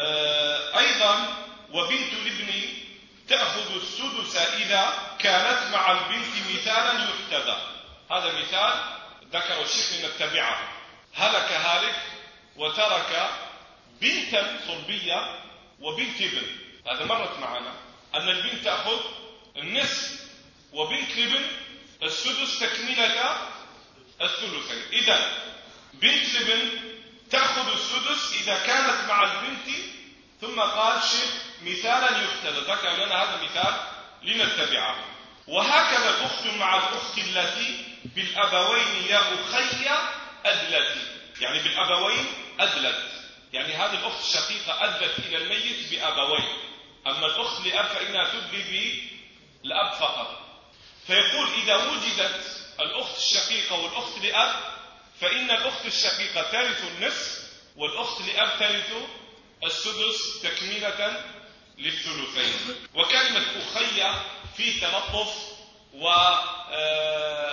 أيضا وبنت الابن تأخذ السدس إذا كانت مع البنت مثالا يحتذى. هذا مثال ذكر الشيخ نتبعه. هلك هالك وترك بنتا صلبية وبنت ابن. هذا مرت معنا أن البنت تأخذ النصف وبنت الابن السدس تكملة الثلثين. إذا بنت الابن تأخذ السدس إذا كانت مع البنت، ثم قال شيخ مثالا يحتذى، ذكر لنا هذا مثال لنتبعه. وهكذا الأخت مع الأخت التي بالأبوين يا أخي أدلت، يعني بالأبوين أدلت، يعني هذه الأخت الشقيقة أدلت إلى الميت بأبوين. أما الأخت لأب فإنها تدلي بالأب فقط. فيقول إذا وجدت الأخت الشقيقة والأخت لأب فإن الأخت الشقيقة ترث النصف والأخت لأب ترث السدس تكملة للثلثين. وكلمة أخي في تلطف و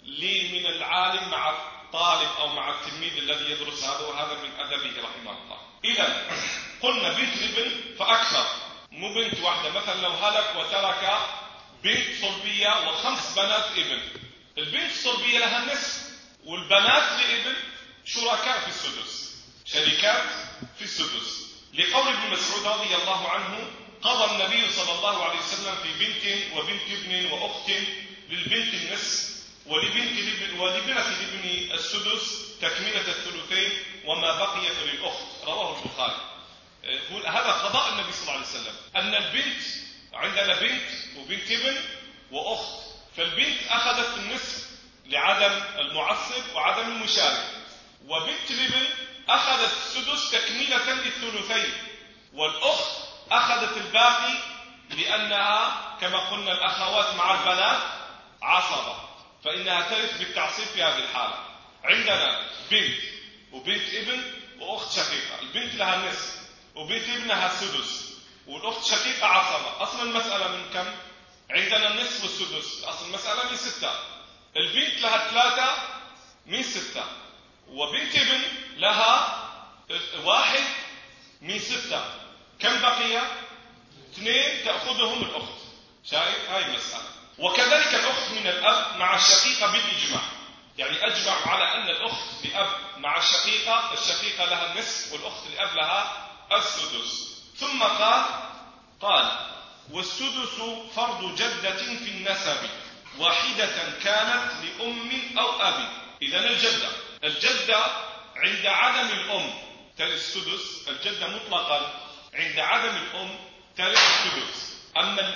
لي من العالم مع الطالب أو مع التلميذ الذي يدرس هذا، وهذا من أدبه رحمه الله. إذا قلنا بنت لابن فأكثر، مو بنت واحدة. مثلا لو هلك وترك بنت صلبية وخمس بنات ابن، البنت الصلبية لها النصف، والبنات لابن شركاء في السدس، شركات في السدس، لقول ابن مسعود رضي الله عنه: قضى النبي صلى الله عليه وسلم في بنت وبنت ابن وأخت، للبنت النصف ولبنة الابن السدس تكملة الثلثين، وما بقي فللأخت. رواه البخاري. هذا قضاء النبي صلى الله عليه وسلم، أن البنت عندنا بنت وبنت ابن وأخت، فالبنت أخذت النصف لعدم المعصب وعدم المشارك، وبنت الابن أخذت السدس تكملة للثلثين، والأخت أخذت الباقي لأنها كما قلنا الأخوات مع البنات عصبة، فإنها ترث بالتعصيب في هذه الحالة. عندنا بنت وبنت ابن وأخت شقيقة، البنت لها النصف وبنت ابنها السدس، والأخت شقيقة عصبة. أصل المسألة من كم؟ عندنا النصف والسدس، أصل المسألة من 6. البنت لها 3 من 6، وبنت ابن لها 1 من 6. كم بقي؟ 2 تأخذهم الأخت. شايف هاي المسألة. وكذلك الأخت من الأب مع الشقيقة بالإجماع، يعني أجمع على أن الأخت لأب مع الشقيقة لها النصف، والأخت لأب لها السدس. ثم قال: والسدس فرض جدة في النسب، واحدة كانت لأم أو أب. إذن الجدة عند عدم الأم ترث السدس، الجدة مطلقا عند عدم الأم ترث السدس. أما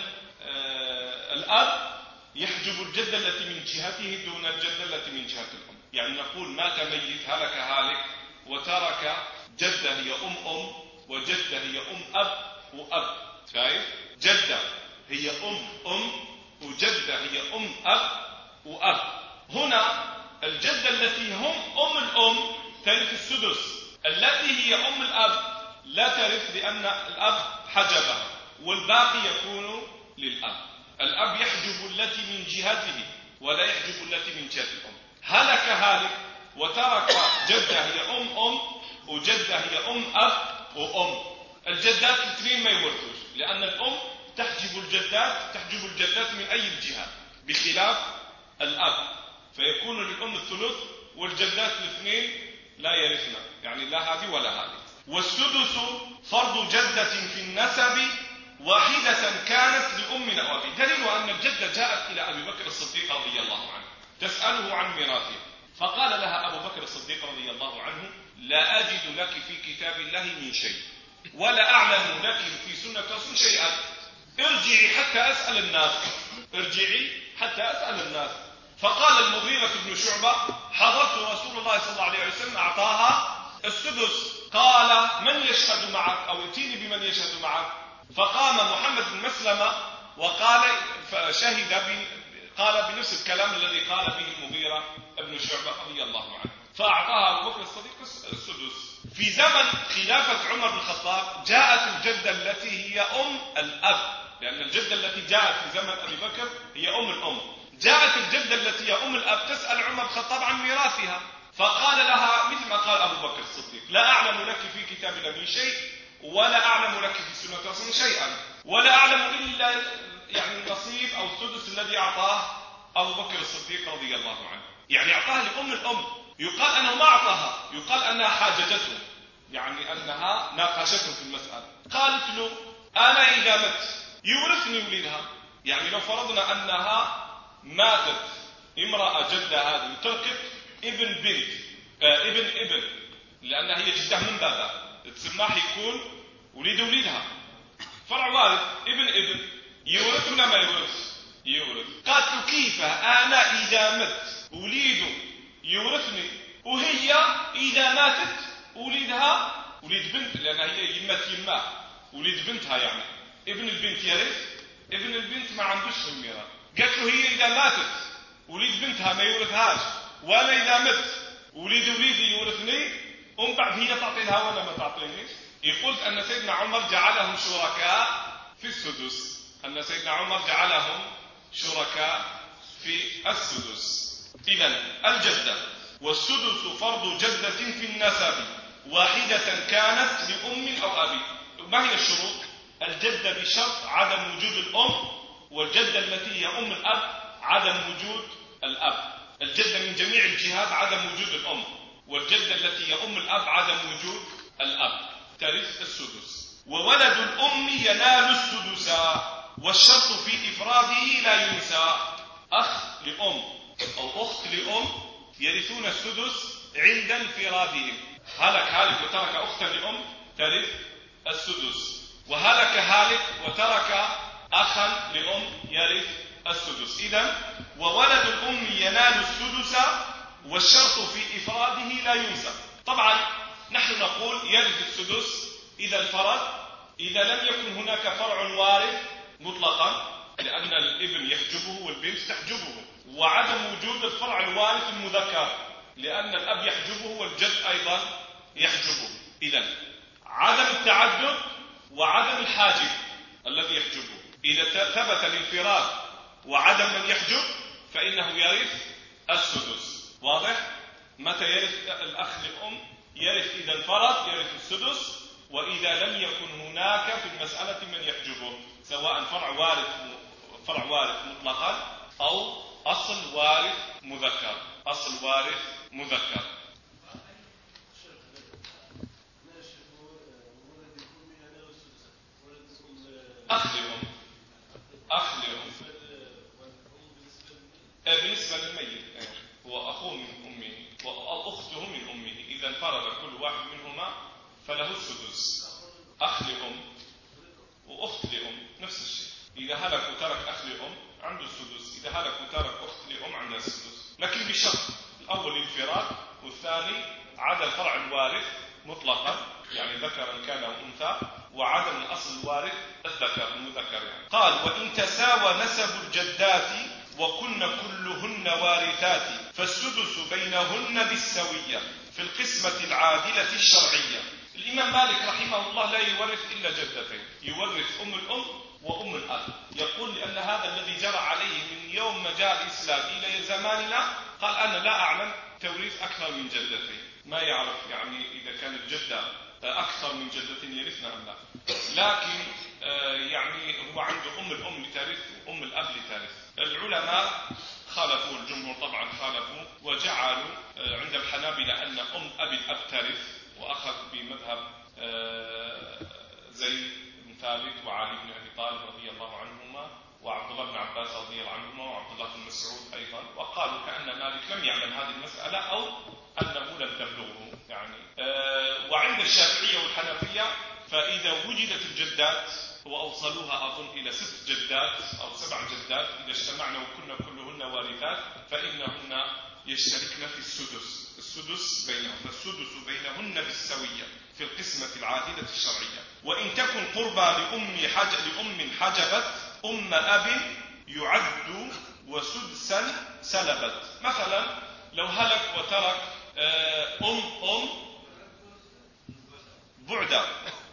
الأب يحجب الجدة التي من جهته دون الجدة التي من جهة الأم. يعني نقول مات ميت، هلك هالك، وترك جدة هي أم وجدة هي أب وأب. شايف؟ جدة هي أم وجدة هي أب وأب. هنا الجدة التي هم الأم ترث السدس، التي هي الأب لا ترث لأن الأب حجبها، والباقي يكون للأب. الأب يحجب التي من جهته ولا يحجب التي من جهة الأم. هلك هالك وترك جدة هي أم وجدة هي أب وأم. الجدات الاثنين ما يورثوش، لأن الأم تحجب الجدات من أي الجهات، بخلاف الأب فيكون للأم الثلث، والجدات الاثنين لا يرثنا، يعني لا هذه ولا هذه. والسدس فرض جدة في النسب، واحدة كانت لأم أو أبي. دليل أن الجدة جاءت إلى أبي بكر الصديق رضي الله عنه تسأله عن ميراثه، فقال لها أبو بكر الصديق رضي الله عنه: لا أجد لك في كتاب الله من شيء، ولا أعلم لك في سنة رسول شيئا، ارجعي حتى أسأل الناس. فقال المغيرة بن شعبة: حضرت رسول الله صلى الله عليه وسلم أعطاها السدس، قال: من يشهد معك؟ أو ائتيني بمن يشهد معك. فقام محمد بن مسلمة وقال قال بنفس الكلام الذي قال به المغيرة بن شعبة رضي الله عنه، فأعطاها أبو بكر الصديق السدس. في زمن خلافة عمر بن الخطاب جاءت الجدة التي هي الأب، لأن الجدة التي جاءت في زمن أبي بكر هي الأم. جاءت الجدة التي هي الأب تسأل عمر بن الخطاب عن ميراثها، فقال لها مثل ما قال أبو بكر الصديق: لا أعلم لك في كتاب الله من شيء، ولا أعلم لك في سنة رسول شيئا، ولا أعلم إلا يعني النصيب أو السدس الذي أعطاه أبو بكر الصديق رضي الله عنه. يعني أعطاها الأم. يقال أنه ما أعطاها، يقال أنها حاججته، يعني أنها ناقشته في المسألة. قالت له: أنا إذا مت يورثني ولدها. يعني لو فرضنا أنها ماتت امرأة جدة هذه وتركت ابن بنت ابن لأنها هي جدة من بابها، تسمح يكون ولدها فرع وارث، ابن يورث ولا ما يورث؟ قالت له: كيف أنا إذا مت وليده يورثني، وهي إذا ماتت ولدها ولد بنت، لأنها هي يمة ولد بنتها، يعني ابن البنت يرث، ابن البنت ما عندوش في الميراث. قالت له: هي إذا ماتت ولد بنتها ما يورثهاش، وأنا إذا مت وليدي يورثني، بعد هي تعطينها ولا ما تعطينيش؟ يقول أن سيدنا عمر جعلهم شركاء في السدس، إذن الجدة والسدس فرض جدة في النسب واحدة كانت لأم أو أبي. ما هي الشروط؟ الجدة بشرط عدم وجود الأم، والجدة التي هي أم الأب عدم وجود الأب. الجدة من جميع الجهات عدم وجود الأم، والجدة التي هي أم الأب عدم وجود الأب ترث السدس. وولد الأم ينال السدس، والشرط في إفراده لا ينسى. أخ لأم أو أخت لأم يرثون السدس عند انفرادهم. هلك هالك وترك أختا لأم ترث السدس، وهلك هالك وترك أخا لأم يرث السدس. إذن وولد الأم ينال السدس والشرط في إفراده لا ينسى. طبعا نحن نقول يرث السدس إذا انفرد، إذا لم يكن هناك فرع وارث مطلقا، لأن الابن يحجبه والبنت تحجبه، وعدم وجود الفرع الوارث المذكر لأن الأب يحجبه والجد أيضا يحجبه. إذن عدم التعدد وعدم الحاجب الذي يحجبه. إذا ثبت الانفراد وعدم من يحجب فإنه يرث السدس. واضح؟ متى يرث الأخ للأم؟ يرث إذا انفرد يرث السدس، وإذا لم يكن هناك في المسألة من يحجبه، سواء فرع وارث مطلقا أو أصل وارث مذكر. أصل وارث مذكر. أخ لأم بالنسبة للميت هو أخوه من أمه وأخته من أمه. إذا انفرد كل واحد منهما فله السدس. أخ لأم وأخت لأم نفس الشيء. إذا هلك وترك أخ لأم عنده السدس، إذا هلك وترك أخت لأم عنده السدس، لكن بشرط: الأول انفراد، والثاني عدم فرع الوارث مطلقا يعني ذكرا كان أو أنثى، وعدم الأصل الوارث الذكر المذكر يعني. قال: وإن تساوى نسب الجدات وكن كلهن وارثات فالسدس بينهن بالسوية في القسمة العادلة الشرعية. الإمام مالك رحمه الله لا يورث إلا جدتين، يورث أم الأم وأم الأب. يقول لأن هذا الذي جرى عليه من يوم ما جاء الإسلام إلى زماننا، قال أنا لا أعلم توريث أكثر من جدتين، ما يعرف يعني إذا كانت جدة أكثر من جدتين يرثنا أم لا. لكن يعني هو عنده أم الأم لترث وأم الأب لترث. العلماء خالفوا، الجمهور طبعا خالفوا وجعلوا عند الحنابلة أن أم أبي الأب ترث، وأخذ بمذهب زيد بن ثابت وعلي بن أبي طالب رضي الله عنهما وعبد الله بن عباس رضي الله عنهما وعبد الله بن مسعود أيضا، وقالوا كأن مالك لم يعلم هذه المسألة أو أنه لم تبلغه يعني. وعند الشافعية والحنفية فإذا وجدت الجدات وأوصلوها أظن إلى 6 جدات أو 7 جدات إذا اجتمعنا وكنا كلهن وارثات فإنهن يشتركن في السدس بينهم، فالسدس بينهن بالسوية في القسمة العادلة الشرعية. وإن تكن قربى لأم حجبت أم أب يعد وسدسا سلبت. مثلا لو هلك وترك أم بعدة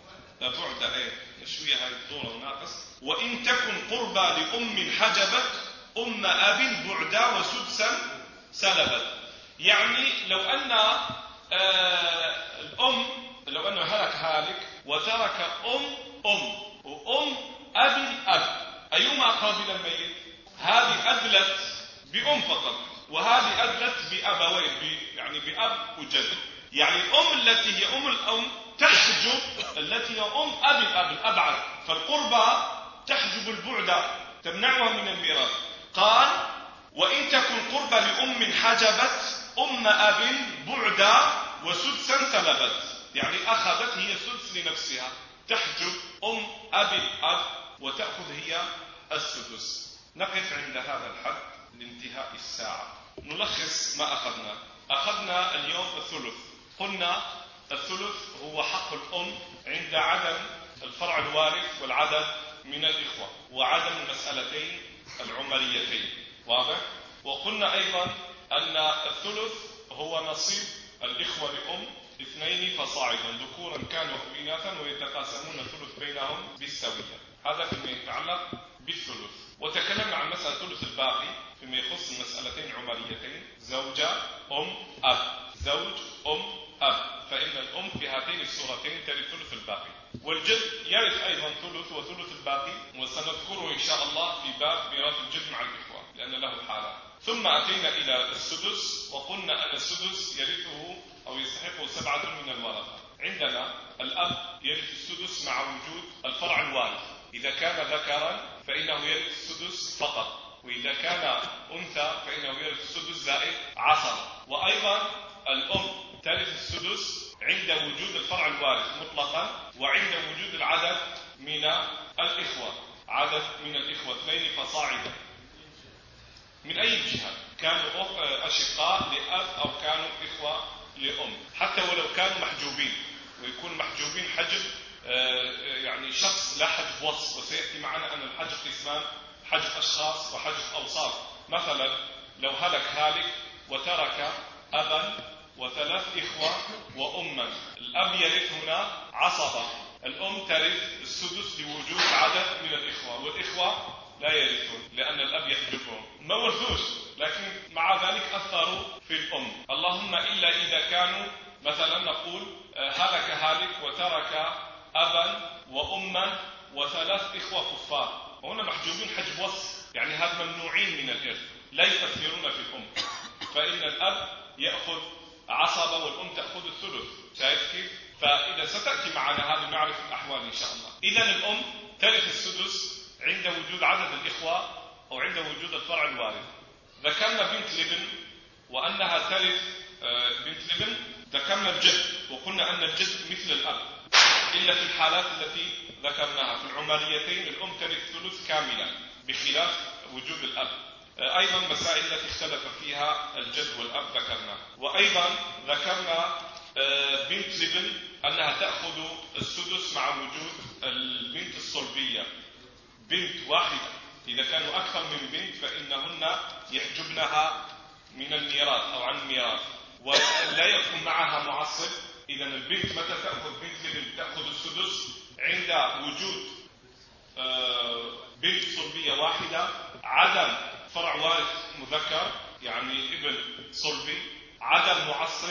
شوية هاي الدورة وناقص. وإن تكن قربى لأم حجبت أم أب بعدة وسدسا سلبت. يعني لو أن لو أنه هالك وترك وأم أبي الأب، أيما قابل الميت؟ هذه أدلت بأم فقط، وهذه أدلت بأبوين يعني بأب وجد. يعني الأم التي هي أم الأم تحجب التي هي أم أبي الأب الأبعد، فالقربى تحجب البعد تمنعها من الميراث. قال: وإن تكن قربى لأم حجبت أم أب بعدا وسدسا سلبت، يعني أخذت هي السدس لنفسها، تحجب أم أبي الأب وتأخذ هي السدس. نقف عند هذا الحد لانتهاء الساعة. نلخص ما أخذنا اليوم الثلث. قلنا الثلث هو حق الأم عند عدم الفرع الوارث والعدد من الإخوة وعدم المسألتين العمريتين. واضح؟ وقلنا أيضا أن الثلث هو نصيب الإخوة لأم 2 فصاعدا ذكورا كانوا أو إناثا ويتقاسمون الثلث بينهم بالسوية. هذا فيما يتعلق بالثلث. وتكلمنا عن مسألة ثلث الباقي في فيما يخص المسألتين عمريتين زوجة أم أب، زوج أم أب، فإن الأم في هاتين الصورتين ترث ثلث الباقي، والجد يرث أيضا ثلث وثلث الباقي، وسنذكره إن شاء الله في باب ميراث الجد مع الإخوة لأن له حالة. ثم أتينا إلى السدس وقلنا أن السدس يرثه أو يستحقه 7 من الورثة. عندنا الأب يرث السدس مع وجود الفرع الوارث، إذا كان ذكرا فإنه يرث السدس فقط، وإذا كان أنثى فإنه يرث السدس زائد عصبة. وأيضا الأم ترث السدس عند وجود الفرع الوارث مطلقا، وعند وجود العدد من الإخوة، عدد من الإخوة 2 فصاعدا من أي جهة، كانوا أشقاء لأب أو كانوا إخوة لأم، حتى ولو كانوا محجوبين، ويكون محجوبين حجب يعني شخص لا حجب وصف، وسيأتي معنا أن الحجب قسمان، حجب أشخاص وحجب أوصاف. مثلا لو هلك هالك وترك أبا و3 إخوة وأما، الأب يرث هنا عصبة، الأم ترث السدس لوجود عدد من الإخوة، والإخوة لا يرثون لأن الأب يحجبهم، ما ورثوش لكن مع ذلك أثروا في الأم، اللهم إلا إذا كانوا مثلا نقول هلك هالك وترك أبا وأما و3 إخوة كفار، هنا محجوبين حجب وصف، يعني هذا ممنوعين من الإرث، لا يؤثرون في الأم، فإن الأب يأخذ عصبة والأم تأخذ الثلث. شايف كيف؟ فإذا ستأتي معنا هذه نعرف الأحوال إن شاء الله. إذن الأم ترث السدس عند وجود عدد الإخوة أو عند وجود الفرع الوارث. ذكرنا بنت لبن وأنها ترث بنت لبن، ذكرنا الجد وقلنا أن الجد مثل الأب إلا في الحالات التي ذكرناها، في العمريتين الأم ترث ثلث كاملا بخلاف وجود الأب. أيضا مسائل التي اختلف فيها الجد والأب ذكرنا، وأيضا ذكرنا بنت لبن أنها تأخذ السدس مع وجود البنت الصلبية، بنت واحدة، إذا كانوا أكثر من بنت فإنهن يحجبنها من الميراث أو عن الميراث، ولا يكون معها معصب. إذا البنت متى تأخذ بنت لبن تأخذ السدس عند وجود بنت صلبية واحدة، عدم فرع وارث مذكر يعني ابن صلبي، عدم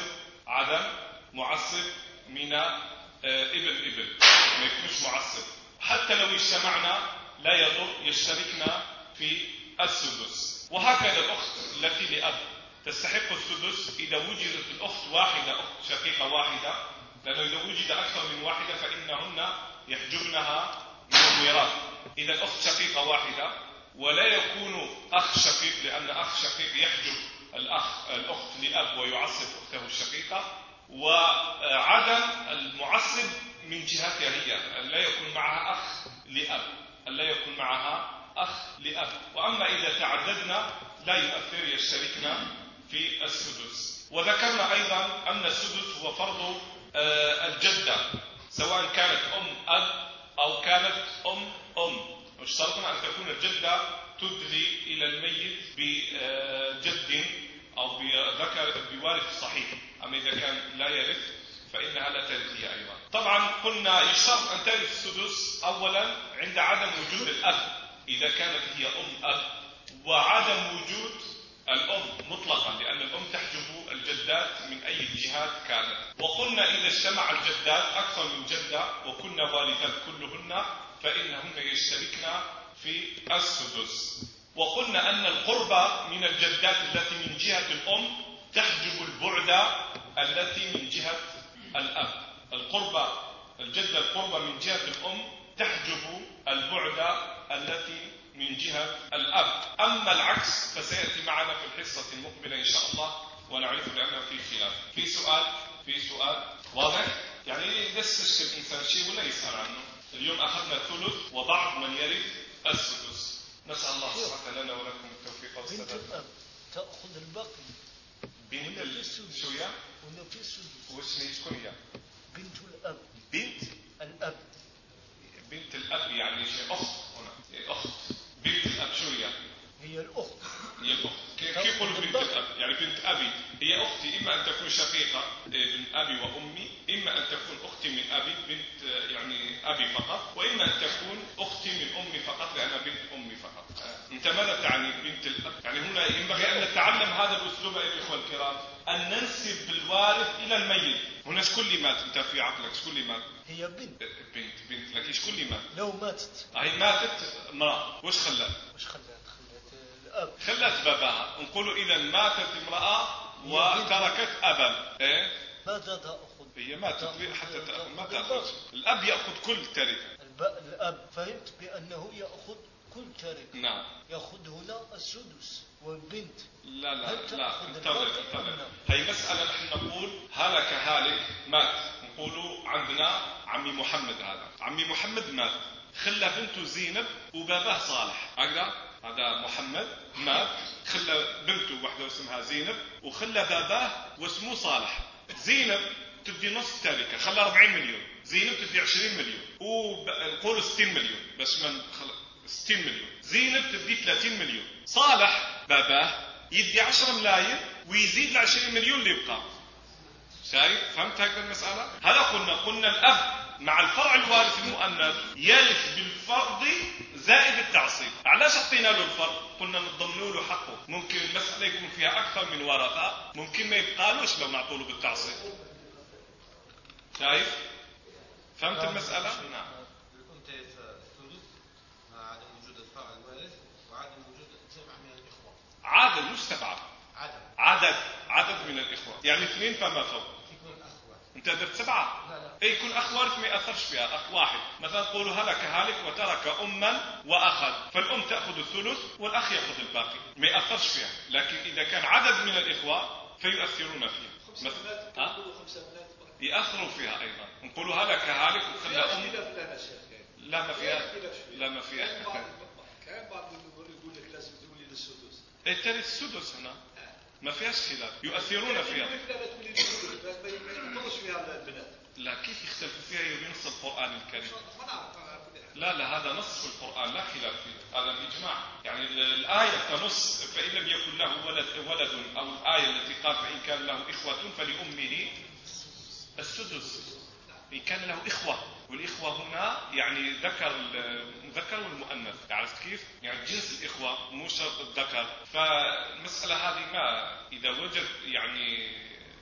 معصب من ابن ما يكونش معصب، حتى لو اجتمعنا لا يضر يشتركنا في السدس. وهكذا الأخت التي لأب تستحق السدس إذا وجدت الأخت واحدة، أخت شقيقة واحدة، لأنه إذا وجد أكثر من واحدة فإنهن يحجبنها من الميراث. إذا الأخت شقيقة واحدة ولا يكون أخ شقيق، لأن أخ شقيق يحجب الأخت لأب ويعصب أخته الشقيقة، وعدم المعصب من جهتها هي، لا يكون معها أخ لأب، وأما إذا تعددنا لا يؤثر يشتركنا في السدس. وذكرنا أيضا أن السدس هو فرض الجدة، سواء كانت أم أب أو كانت أم، واشترطنا أن تكون الجدة تدلي إلى الميت بجد أو بذكر بوارث صحيح، أما إذا كان لا يرث فإنها لا ترث هي أيضا. طبعا قلنا يشترط أن ترث السدس أولا عند عدم وجود الأب إذا كانت هي أم أب، وعدم وجود الأم مطلقا، لأن الأم تحجب الجدات من أي جهات كانت. وقلنا إذا اجتمع الجدات أكثر من جدة وكنا والدات كلهن فإنهن يشتركن في السدس. وقلنا أن القربة من الجدات التي من جهة الأم تحجب البعد التي من جهة الأب. الجدة القربة من جهة الأم تحجب البعد التي من جهة الأب. أما العكس فسيأتي معنا في الحصة المقبلة إن شاء الله، ونعرف بأنه في خلاف. في سؤال واضح؟ يعني يدسش الإنسان شيء ولا يسأل عنه. اليوم أخذنا ثلث وبعض من يرث السدس. نسأل الله سبحانه لنا ولكم التوفيق والسداد. بنت الأب تأخذ الباقي. بنت شوية؟ ولا في السدس. وش شكون هي؟ بنت الأب. بنت الأب. بنت الأب يعني شيء أخت هنا. أخت. بنت الأب شو هي الأخت. كيف يقولوا بنت الأب؟ يعني بنت أبي هي أختي، إما أن تكون شقيقة ابن أبي وأمي، إما أن تكون أختي من أبي بنت يعني أبي فقط، وإما أن تكون أختي من أمي فقط لأنها بنت أمي فقط. أنت ماذا تعني بنت الأب؟ يعني هنا ينبغي أن نتعلم هذا الأسلوب أيها الإخوة الكرام، أن ننسب الوارث إلى الميت. هنا شكون اللي مات؟ أنت في عقلك شكون اللي مات؟ هي بنت. بنت لكن شكون اللي مات؟ لو ماتت هي ماتت امرأة، وش خلت؟ وش خلت الأب. خلت باباها. نقولوا إذا ماتت امرأة وتركت أبا، إيه؟ ماذا تأخذ؟ هي ماتت حتى تأخذ، ما تأخذ. الأب يأخذ كل التركة. الأب فهمت بأنه يأخذ كل تركة. نعم. يأخذ هنا السدس والبنت. لا انتظر. هي مسألة نحن نقول هلك هالك مات، نقولوا عندنا عمي محمد، هذا عمي محمد مات، خلى بنته زينب وباباه صالح. هذا محمد مات، خلى بنته واحدة اسمها زينب وخلى باباه واسمه صالح. زينب تدي نص التركة، خلى 40 مليون، زينب تدي 20 مليون، ونقول 60 مليون بس من 60 مليون، زينب تدي 30 مليون، صالح باباه يدي 10 ملايين ويزيد ل 20 مليون اللي يبقى. شايف؟ فهمت هكذا المسألة؟ هذا قلنا الأب مع الفرع الوارث المؤنث يرث بالفرض زائد التعصيب. علاش اعطينا له الفرض؟ قلنا نضمنوا له حقه. ممكن المسألة يكون فيها أكثر من ورثة، ممكن ما يبقالوش لو نعطوا له بالتعصيب. شايف؟ فهمت المسألة؟ نعم. أنت الثلث مع عدم وجود الفرع الوارث وعدم وجود 7 من الإخوة. عدد مش 7. عدد من الإخوة، يعني 2 فما فوق. يكون أخ واحد. أنت درت 7؟ لا. أي يكون أخ وارث ما يأثرش فيها، أخ واحد. مثلا تقولوا هلك هالك وترك أما وأخا، فالأم تأخذ الثلث والأخ يأخذ الباقي، ما يأثرش فيها. لكن إذا كان عدد من الإخوة فيؤثرون فيها. 5 بنات، 5 بنات يأثروا فيها أيضا. نقولوا هلك هالك وخلى أم. لا ما فيها. كان بعض يقول لك لازم تولي للسدس. التالي السدس هنا ما فيهاش خلاف، يؤثرون فيها. لا كيف يختلفوا فيها؟ ينص القرآن الكريم. لا هذا نص في القرآن لا خلاف فيه، هذا الإجماع. يعني الآية تنص فإن لم يكن له ولد أو الآية التي قال فإن كان له إخوة فلأمه السدس إن كان له إخوة، والإخوة هنا يعني ذكر والمؤنث. عرفت كيف؟ يعني جنس الإخوة مو شرط الذكر. فالمسألة هذه ما إذا وجد يعني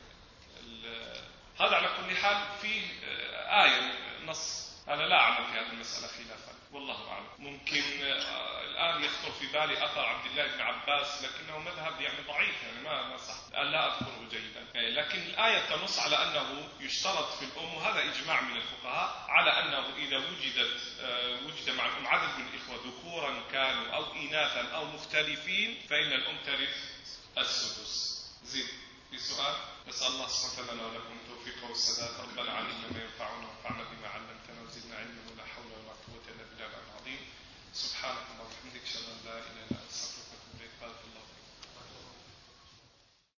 هذا على كل حال فيه آية نص. أنا لا أعلم في هذه المسألة خلافا، والله أعلم. ممكن الآن يخطر في بالي أثر عبد الله بن عباس، لكنه مذهب يعني ضعيف، يعني ما صح، لا أذكره جيدا. لكن الآية تنص على أنه يشترط في الأم، وهذا إجماع من الفقهاء على أنه إذا وجد مع الأم عدد من الإخوة ذكورا كانوا أو إناثا أو مختلفين فإن الأم ترث السدس. زين في سؤال؟ نسأل الله سبحانه وتعالى ولكم التوفيق والسداد. ربنا علمنا ما ينفعنا وانفعنا بما علمتنا وزدنا علما ولا حول ولا قوة إلا بالله العظيم. سبحان